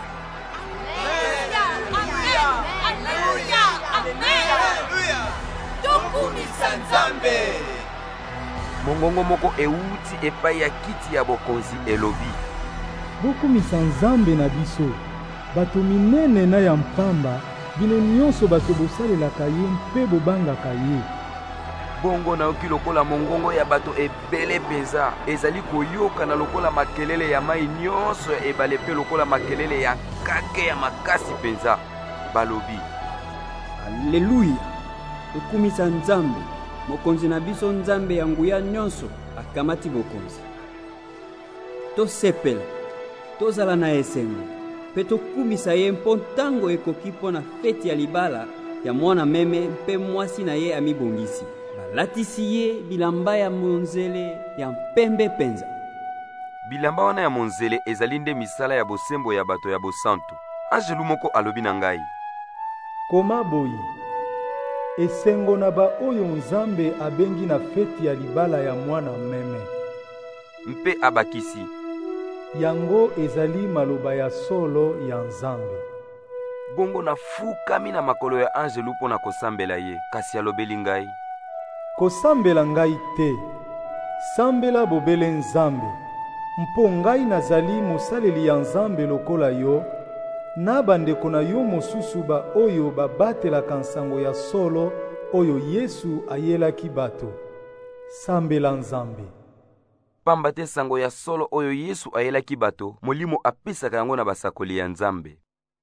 Tokumisa Nzambe. Mongongo moko euti epai ya kiti ya bokonzi elobi. Bokumisa Nzambe na biso, bato minene na ya mpamba, bino nyonso bato bosalelaka ye mpe bobangaka ye. Bongo naoki lokola mongongo ya bato ebele penza ezali koyoka na lokola makelele ya mai nyonso ya ebale pe lokola makelele ya kake ya makasi penza balobi. Alleluya, tokumisa Nzambe, mokonzi na biso Nzambe ya nguya nyonso akamati bokonzi. Tosepela, tozala na esengo, pe tokumisa ye mpo ntango ekoki mpo na feti ya libala ya mwana meme mpe mwasi na ye amibongisi. Balatisi ye bilamba ya monzele ya mpembe penza. Bilamba wana ya monzele ezali nde misala ya bosembo ya bato ya bosantu. Angelu moko alobi na ngai. Koma boyi, esengo na ba oyo Nzambe abengi na feti ya libala ya mwana meme. Mpe abakisi. Yango ezali maloba ya solo ya Nzambe. bongo nafukami na makolo ya anjelu mpo na kosambela ye, kasi alobeli ngai: kosambela ngai te, sambela bobele Nzambe, mpo ngai nazali mosaleli ya Nzambe lokola yo, na bandeko na yo mosusu ba oyo babatelaka nsango ya solo oyo Yesu ayelaki bato. Sambela Nzambe. Pamba te sango ya solo oyo Yesu ayelaki bato, molimo apesaka yango na basakoli ya Nzambe.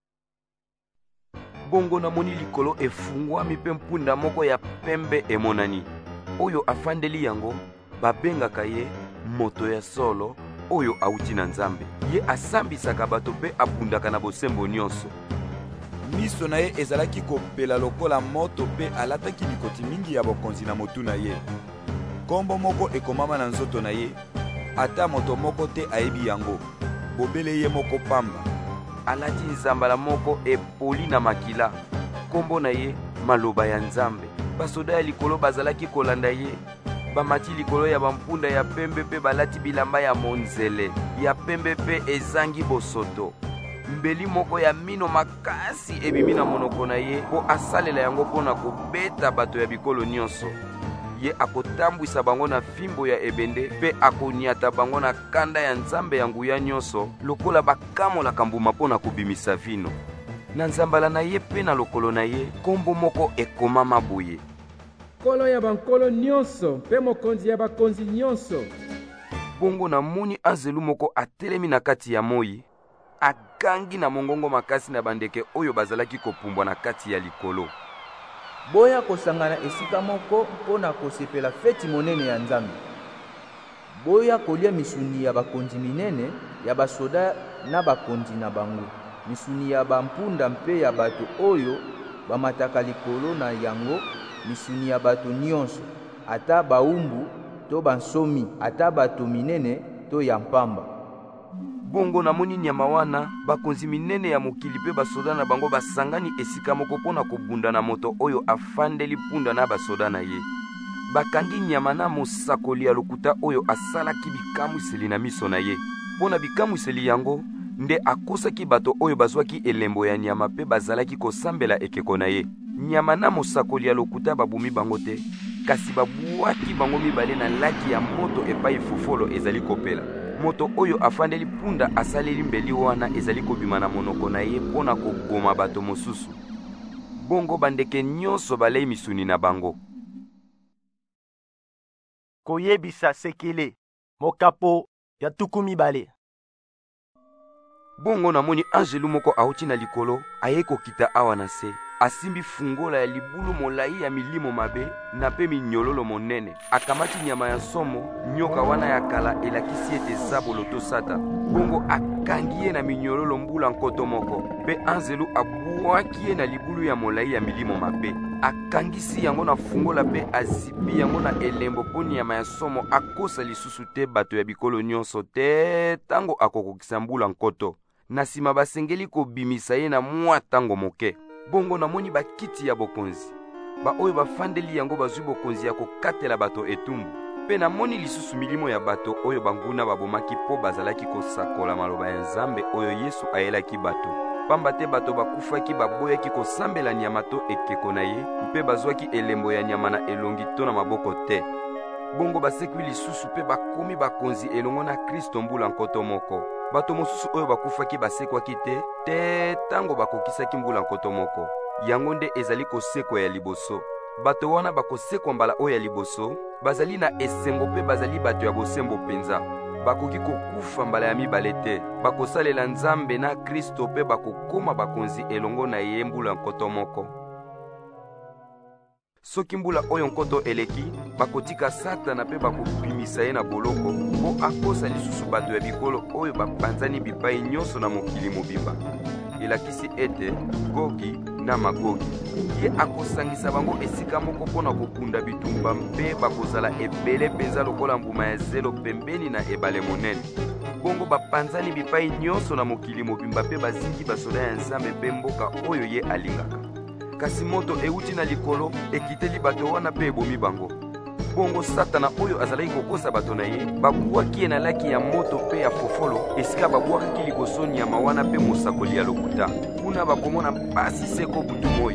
Bongo namoni likolo efungwami mpe mpunda moko ya pembe emonani. Oyo afandeli yango babengaka ye moto ya solo oyo auti na Nzambe. Ye asambisaka bato mpe abundaka na bosembo nyonso. Miso na ye ezalaki kopela lokola moto mpe alataki likoti mingi ya bokonzi na motu na ye. Kombo moko ekomama na nzoto na ye, ata moto moko te ayebi yango. Bobele ye moko pamba. Alati nzambala moko epoli na makila. Kombo na ye maloba ya Nzambe. Basoda ya likolo bazalaki kolanda ye. Bamati likolo ya bampunda ya pembe pe balati bilamba ya monzele ya pembe pe ezangi bosoto. Mbeli moko ya mino makasi ebimi na monoko na ye po asalela yango pona kobeta bato ya bikolo nyonso. Ye akotambwisa bango na fimbo ya ebende pe akoniata bango na kanda ya Nzambe ya nguya nyonso lokola bakamolaka mbuma pona kobimisa vino. Na nzambala na ye pe na lokolo na ye kombo moko ekomama boye: Kolo ya bankolo nyonso pe mokonzi ya bakonzi nyonso. Bongo namoni anzelu moko atelemi na kati ya moi, akangi na mongongo makasi na bandeke oyo bazalaki kopumbwa na kati ya likolo. Boya kosangana esika moko mpona kosepela feti monene ya Nzambe. Boya kolia misuni ya bakonzi minene ya basoda na bakonzi na bango, misuni ya bampunda mpe ya bato oyo bamataka likolo na yango, misuni ya bato nyonso, ata baumbu to bansomi, ata bato minene to ya mpamba. Bongo namoni nyama wana bakonzi minene ya mokili pe basoda na bango basangani esika moko pona kobunda na moto oyo afandeli punda na basoda na ye. Bakangi nyama na mosakoli ya lokuta oyo asalaki bikamwiseli na miso na ye. Pona bikamwiseli yango nde akosaki bato oyo bazwaki elembo ya nyama pe bazalaki kosambela ekeko na ye. Nyama na mosakoli ya lokuta babumi bango te, kasi babuaki bango mibale na laki ya moto epai fufolo ezali kopela. Moto oyo afandeli punda asaleli mbeli wana ezali kobima na monoko na ye pona koboma bato mosusu. Bongo bandeke nyonso balei misuni na bango. Koyebisa sekele mokapo ya tuku mibale. Bongo namoni anjelu moko auti na likolo aye kokita awa na se. Asimbi fungola ya libulu molai ya milimo mabe na pe minyololo monene. Akamati nyama ya somo, nyoka wana ya kala elakisi ete zabolo to sata. Bongo akangi ye na minyololo mbula nkoto moko. Pe anzelu abuaki ye na libulu ya molai ya milimo mabe. Akangisi yango na fungola pe azipi yango na elembo po nyama ya somo akosa lisusu te bato ya bikolo nyonso te tango akokokisa mbula nkoto. Na sima basengeli kobimisa ye na mwa tango moke. Bongo namoni bakiti ya bokonzi. Ba oyo bafandeli yango bazwi bokonzi ya kokatela bato etumbu. Pe namoni lisusu milimo ya bato oyo banguna babomaki po bazalaki kosakola maloba ya Nzambe oyo Yesu ayelaki bato. Pamba te bato bakufaki baboyaki kosambela nyama to ekeko na ye, mpe bazwaki elembo ya nyama na elongi to na maboko te. Bongo basekwi lisusu pe bakomi bakonzi elongo na Kristo mbula nkoto moko. Bato mosusu oyo bakufaki basekwaki te tango bakokisaki mbula nkoto moko. Yango nde ezali kosekwa ya liboso. Bato wana bakosekwa mbala oyo ya liboso, bazali na esengo pe bazali bato ya bosembo penza. Bakoki kokufa mbala ya mibale te. Bakosalela Nzambe na Kristo pe bakokoma bakonzi elongo na ye mbula nkoto moko. Soki mbula oyo nkoto eleki, bakotika Satana pe bakobimisa ye na boloko po akosa lisusu bato ya bikolo oyo bapanzani bipai nyonso na mokili mobimba. Elakisi ete Gogi na Magogi. Ye akosangisa bango esika moko pona kokunda bitumba mpe bakozala ebele penza lokola mbuma ya zelo pembeni na ebale monene. Bongo bapanzani bipai nyonso na mokili mobimba pe bazingi basoda ya Nzambe pe mboka oyo ye alingaka. Kasi moto euti na likolo ekiteli bato wana pe ebomi bango. bongo satana oyo azalaki kokosa bato na ye babwaki ye na laki ya moto mpe ya fofolo esika babwakaki liboso nyama wana mpe mosakoli ya lokuta kuna bakomona mpasi seko butu moi.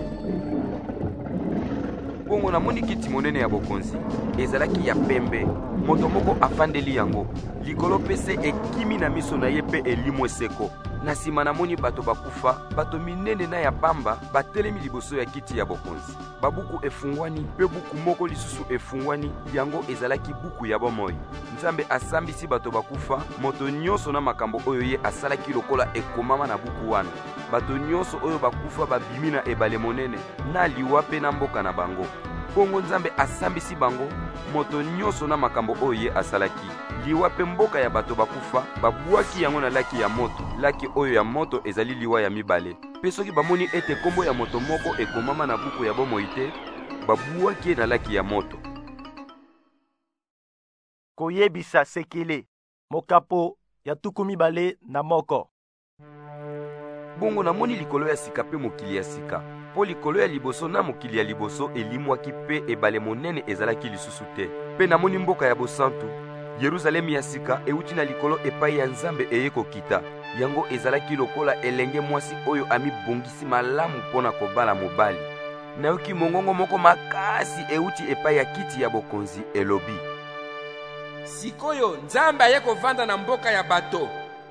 Bongo namoni kiti monene ya bokonzi ezalaki ya pembe, moto moko afandeli yango likolo pese ekimi na miso na ye mpe elimwe seko. Na nsima namoni bato bakufa, bato minene na ya pamba batelemi liboso ya kiti ya bokonzi. Babuku efungwani mpe buku moko lisusu efungwani, yango ezalaki buku ya bomoi. Nzambe asambisi bato bakufa, moto nyonso na makambo oyo ye asalaki lokola ekomama na buku wana. Bato nyonso oyo bakufa babimi na ebale monene na liwa mpe na mboka na bango. Bongo Nzambe asambisi bango, moto nyonso na makambo oyo ye asalaki. Liwa mpe mboka ya bato bakufa babwaki yango na laki ya moto. Laki oyo ya moto ezali liwa ya mibale. Pe soki bamoni ete kombo ya moto moko ekomama na buku ya bomoi te, babwaki na laki ya moto. Koyebisa sekele mokapo ya tuku mibale na moko. Bongo namoni likolo ya sika pe mokili ya sika. Po likolo ya liboso na mokili ya liboso elimwaki pe ebale monene ezalaki lisusu te. Pe namoni mboka ya bosantu Yerusalemi ya sika euti na likolo epai ya Nzambe eye kokita. Yango ezalaki lokola elenge mwasi oyo amibongisi malamu mpona kobala mobali. Nayoki mongongo moko makasi euti epai ya kiti ya bokonzi elobi: sikoyo Nzambe aye kovanda na mboka ya bato.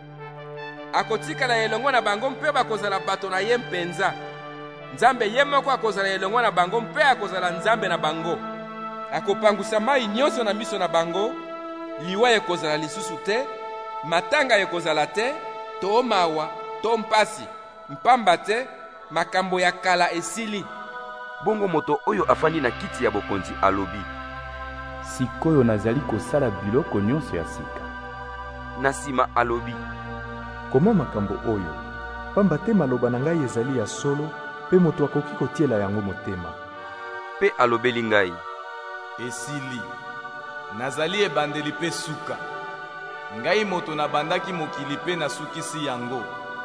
Akotikala elongo na bango mpe bakozala bato na ye mpenza. Nzambe ye moko akozala elongo na bango mpe akozala Nzambe na bango. Akopangusa mai nyonso na miso na bango. Liwa ekozala lisusu te, matanga ekozala te, to mawa, to mpasi, mpamba te, makambo ya kala esili. Bongo moto oyo afandi na kiti ya bokonzi alobi: sikoyo nazali kosala biloko nyonso ya sika. Na nsima alobi: koma makambo oyo, pamba te maloba na ngai ezali ya solo, pe moto akoki kotiela yango motema. Pe alobeli ngai: esili, nazali ebandeli pe suka. Ngai moto nabandaki mokili pe nasukisi yango.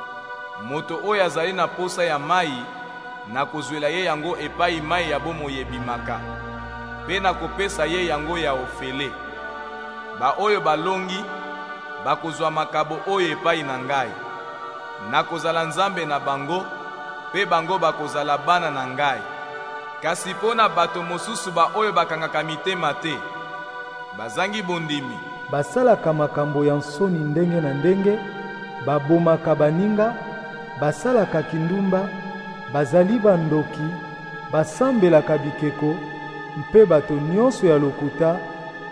Moto oyo azali na posa ya mai, nakozwela ye yango epai mai ya bomoi ebimaka, pe nakopesa ye yango ya ofele. Ba oyo balongi bakozwa makabo oyo epai na ngai. Nakozala Nzambe na bango, pe bango bakozala bana na ngai. Kasi pona bato mosusu ba oyo bakangaka mitema te, bazangi bondimi, basalaka makambo ya nsoni ndenge na ndenge, babomaka baninga, basalaka kindumba, bazali bandoki, basambelaka bikeko, mpe bato nyonso ya lokuta,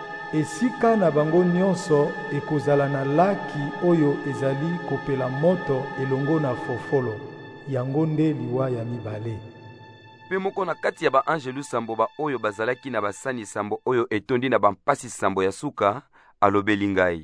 esika na bango nyonso ekozala na laki oyo ezali kopela moto elongo na fofolo, yango nde liwa ya mibale. Pe moko na kati ya baangelu sambo ba oyo bazalaki na basani sambo oyo etondi na bampasi sambo ya suka alobeli ngai: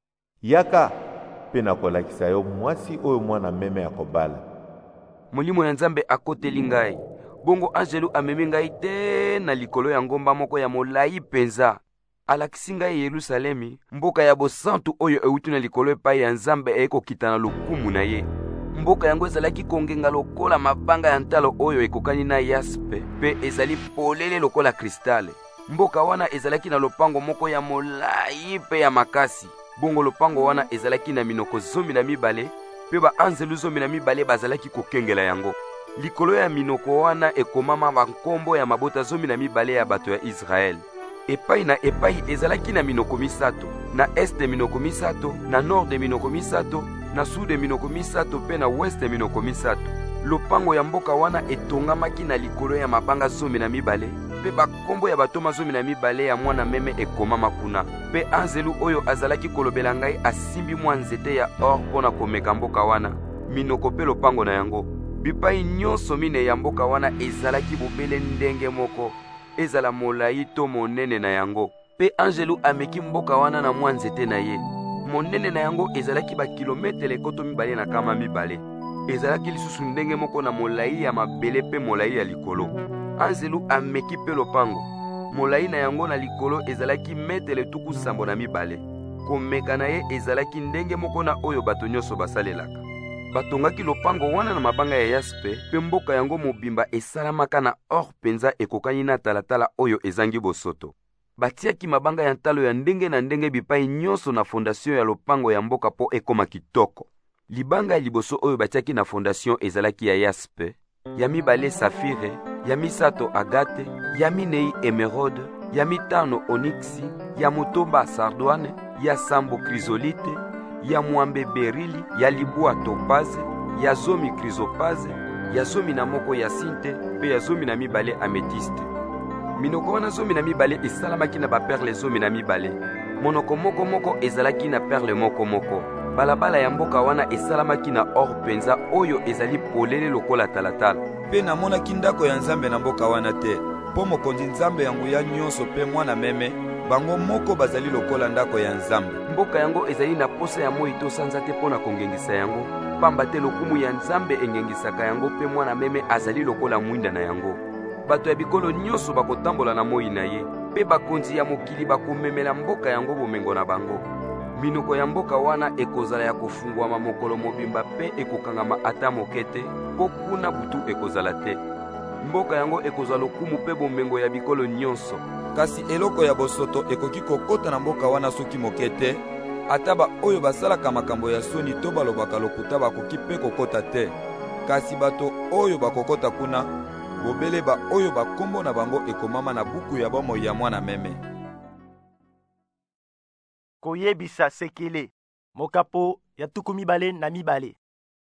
yaka pe nakolakisa yo mwasi oyo mwana meme ya kobala. Molimo ya Nzambe akoteli ngai. Bongo angelu amemi ngai te na likolo ya ngomba moko ya molai penza. Alakisi ngai Yerusalemi, mboka ya bosantu oyo euti na likolo epai ya Nzambe ekokita na lokumu na ye. Mboka yango ezalaki kongenga lokola mabanga ya ntalo oyo ekokani na yaspe, pe ezali polele lokola kristale. Mboka wana ezalaki na lopango moko ya molai pe ya makasi. Bongo lopango wana ezalaki na minoko 12, pe baanzelu 12 bazalaki kokengela yango. Likolo ya minoko wana ekomama bankombo ya mabota 12 ya bato ya Israel. Epai na epai ezalaki na minoko misato, na este minoko misato, na nord minoko misato, na sud minoko misato pe na weste minoko misato. Lopango ya mboka wana etongamaki na likolo ya mabanga 12, pe bakombo ya batoma 12 ya mwana meme ekomama kuna. Pe anzelu oyo azalaki kolobela ngai asimbi mwa nzete ya or mpona komeka mboka wana, minoko pe lopango na yango. Bipai nyonso mine ya mboka wana ezalaki bobele ndenge moko, ezala molai to monene na yango. Pe angelu ameki mboka wana na mwa nzete na ye. Monene na yango ezalaki ba kilometele ekoto 202. Ezalaki lisusu ndenge moko na molai ya mabele pe molai ya likolo. Angelu ameki pe lopango. Molai na yango na likolo ezalaki metele tuku 702. Komeka na ye ezalaki ndenge moko na oyo bato nyonso basalelaka. Batongaki lopango wana na mabanga ya yaspe, pe mboka yango mobimba esalamaka na or penza ekokani na talatala oyo ezangi bosoto. batiaki mabanga ya ntalo ya ndenge na ndenge bipai nyonso na fondation ya lopango ya mboka po ekoma kitoko. Libanga ya liboso oyo batiaki na fondation ezalaki ya yaspe, ya mibale safire, ya misato agate, ya minei emerode, ya mitano oniksi, ya motomba sardoine, ya sambo krisolite, ya mwambe berili, ya libua topaze, ya zomi krisopaze, ya zomi na moko ya sinte, pe ya zomi na mibale ametiste. Minoko wana zomi na mibale esalamaki na baperle zomi na mibale. Monoko moko moko ezalaki na perle moko moko. Balabala ya mboka wana esalamaki na or penza oyo ezali polele lokola talatala. Pe namonaki ndako ya nzambe na mboka wana te, po mokonzi nzambe yango ya nyonso pe mwana meme, bango moko bazali lokola ndako ya nzambe. Mboka yango ezali na posa ya moi tosanza te mpona kongengisa yango, pamba te lokumu ya nzambe engengisaka yango pe mwana meme azali lokola mwinda na yango. Bato ya bikolo nyonso bakotambola na moi na ye, pe bakonzi ya mokili bakomemela mboka yango bomengo na bango. Minoko ya mboka wana ekozala ya kofungwama mokolo mobimba pe ekokangama ata moke te, po kuna butu ekozala te. Mboka yango ekozala lokumu pe bomengo ya bikolo nyonso. Kasi eloko ya bosoto ekoki kokota na mboka wana soki moke te, ata ba oyo basalaka makambo ya soni to balobaka lokuta bakoki pe kokota te. Kasi bato oyo bakokota kuna, bobele ba oyo bakombo na bango ekomama na buku ya bomoi ya mwana meme. Koyebisa sekele mokapo ya tuku mibale na mibale.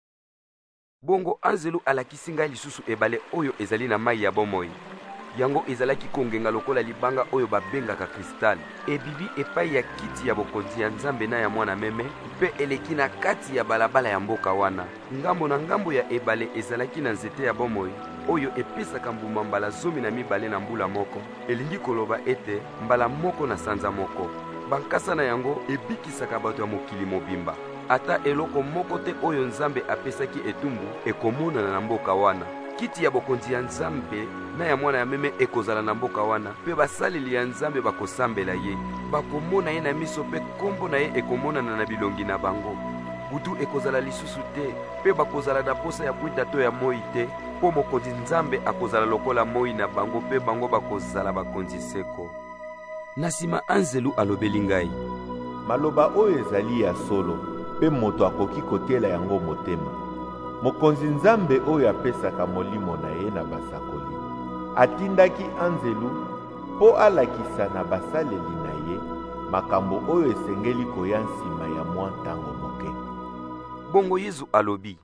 Bongo anzelu alakisi ngai lisusu ebale oyo ezali na mai ya bomoi. Yango ezalaki kongenga lokola libanga oyo babengaka kristal. Ebibi epai ya kiti ya bokonzi ya nzambe na ya mwana meme, pe eleki na kati ya balabala ya mboka wana. Ngambo na ngambo ya ebale ezalaki na nzete ya bomoi oyo epesaka mbuma mbala zomi na mibale na mbula moko. Elingi koloba ete mbala moko na sanza moko. Bankasa na yango ebikisaka bato ya mokili mobimba. Ata eloko moko te oyo nzambe apesaki etumbu ekomonana na mboka wana. Kiti ya bokonzi ya nzambe na ya mwana ya meme ekozala na mboka wana, pe basaleli ya nzambe bakosambela ye. Bakomona ye na miso pe kombo na ye ekomonana na bilongi na bango. Butu ekozala lisusu te, pe bakozala na posa ya kwita to ya moi te, po mokonzi nzambe akozala lokola moi na bango pe bango bakozala bakonzi seko. Na nsima anzelu alobeli ngai, maloba oyo ezali ya solo, pe moto akoki kotela yango motema. Mokonzi nzambe oyo apesaka molimo na ye na basakoli atindaki anzelu po alakisa na basaleli na ye makambo oyo esengeli koya nsima ya mwa ntango moke. Bongo Yesu alobi,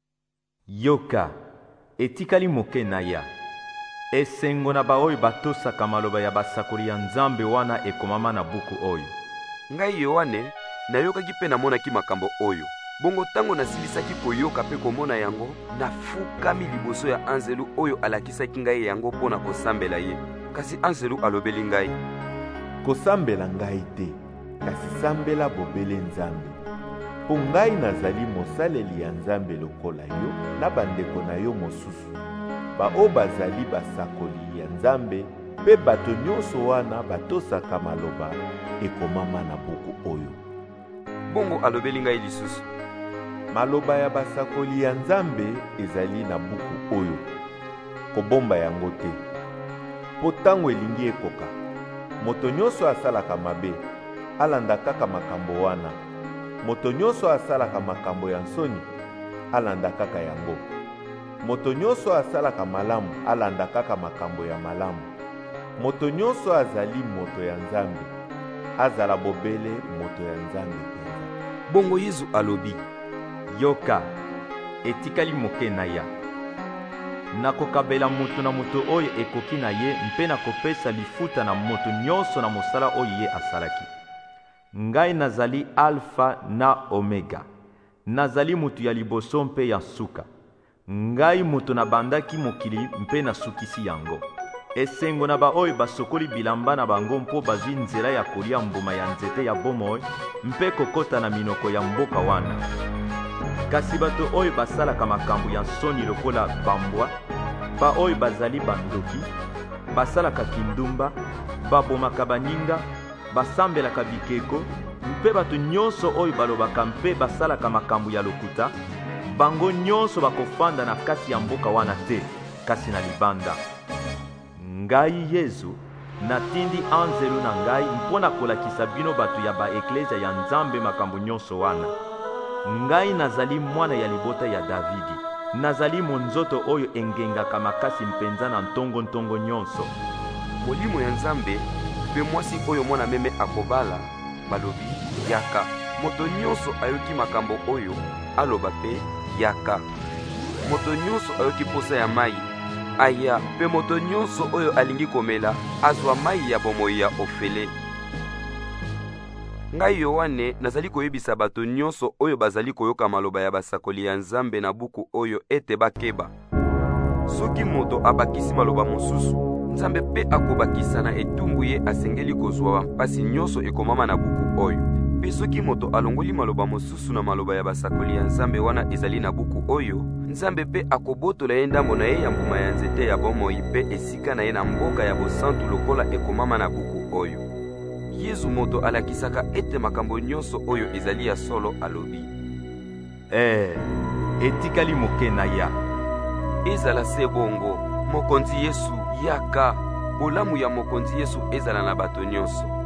yoka etikali moke na ya esengo na baoyo batosaka maloba ya basakoli ya nzambe wana ekomama na buku oyo. Ngai Yohane nayokaki pe namonaki makambo oyo. Bongo tango nasilisaki koyoka pe komona yango, nafukami liboso ya anzelu oyo alakisaki ngai yango pona kosambela ye. Kasi anzelu alobeli ngai, kosambela ngai te, kasi sambela bobele nzambe. Po ngai nazali mosaleli ya nzambe lokola yo na bandeko na yo mosusu, bao bazali basakoli ya nzambe, pe bato nyonso wana batosaka maloba ekomama na buku oyo. Bongo alobeli ngai lisusu, maloba ya basakoli ya nzambe ezali na buku oyo. Kobomba yango te, po tango elingi ekoka, moto nyonso asalaka mabe alanda kaka makambo wana. Moto nyonso asalaka makambo ya nsoni alanda kaka yango. Moto nyonso asalaka malamu alanda kaka makambo ya malamu. Moto nyonso azali moto ya nzambe azala bobele moto ya nzambe penza. Bongo Yesu alobi, yoka etikali moke na ya nakokabela moto na moto oyo ekoki na ye, mpe nakopesa lifuta na moto nyonso na mosala oyo ye asalaki. Ngai nazali alfa na omega, nazali moto ya liboso mpe ya suka. Ngai moto nabandaki mokili mpe nasukisi yango. Esengo na baoyo basokoli bilamba na bango mpo bazwi nzela ya kolia mbuma ya nzete ya bomoi mpe kokota na minoko ya mboka wana. Kasi bato oyo basalaka makambo ya nsoni lokola bambwa, baoyo bazali bandoki, basalaka kindumba, babomaka baninga, basambelaka bikeko, mpe bato nyonso oyo balobaka mpe basalaka makambo ya lokuta, bango nyonso bakofanda na kati ya mboka wana te, kasi na libanda. Ngai Yesu natindi anzelu na ngai mpo na kolakisa bino bato ya baeklezia ya Nzambe makambo nyonso wana. Ngai nazali mwana ya libota ya Davidi, nazali monzoto oyo engengaka makasi mpenza na ntongo nyonso. Molimo ya Nzambe mpe mwasi oyo mwana meme akobala balobi yaka. Moto nyonso ayoki makambo oyo aloba pe yaka. Moto nyonso ayoki posa ya mai aya, mpe moto nyonso oyo alingi komela azwa mai ya bomoi ya ofele. Ngai Yohane nazali koyebisa bato nyonso oyo bazali koyoka maloba ya basakoli ya Nzambe na buku oyo ete bakeba. Soki moto abakisi maloba mosusu, Nzambe pe akobakisa na etumbu ye asengeli kozwa mpasi nyonso ekomama na buku oyo. Pe soki moto alongoli maloba mosusu na maloba ya basakoli ya Nzambe wana ezali na buku oyo, Nzambe pe akobotola ye ndambo na ye ya mbuma ya nzete ya bomoi pe esika na ye na mboka ya bosantu lokola ekomama na buku oyo. Yesu moto alakisaka ete makambo nyonso oyo ezali ya solo alobi. Etikali moke na ya. Ezala se bongo, mokonzi Yesu yaka. Bolamu ya mokonzi Yesu ezala na bato nyonso.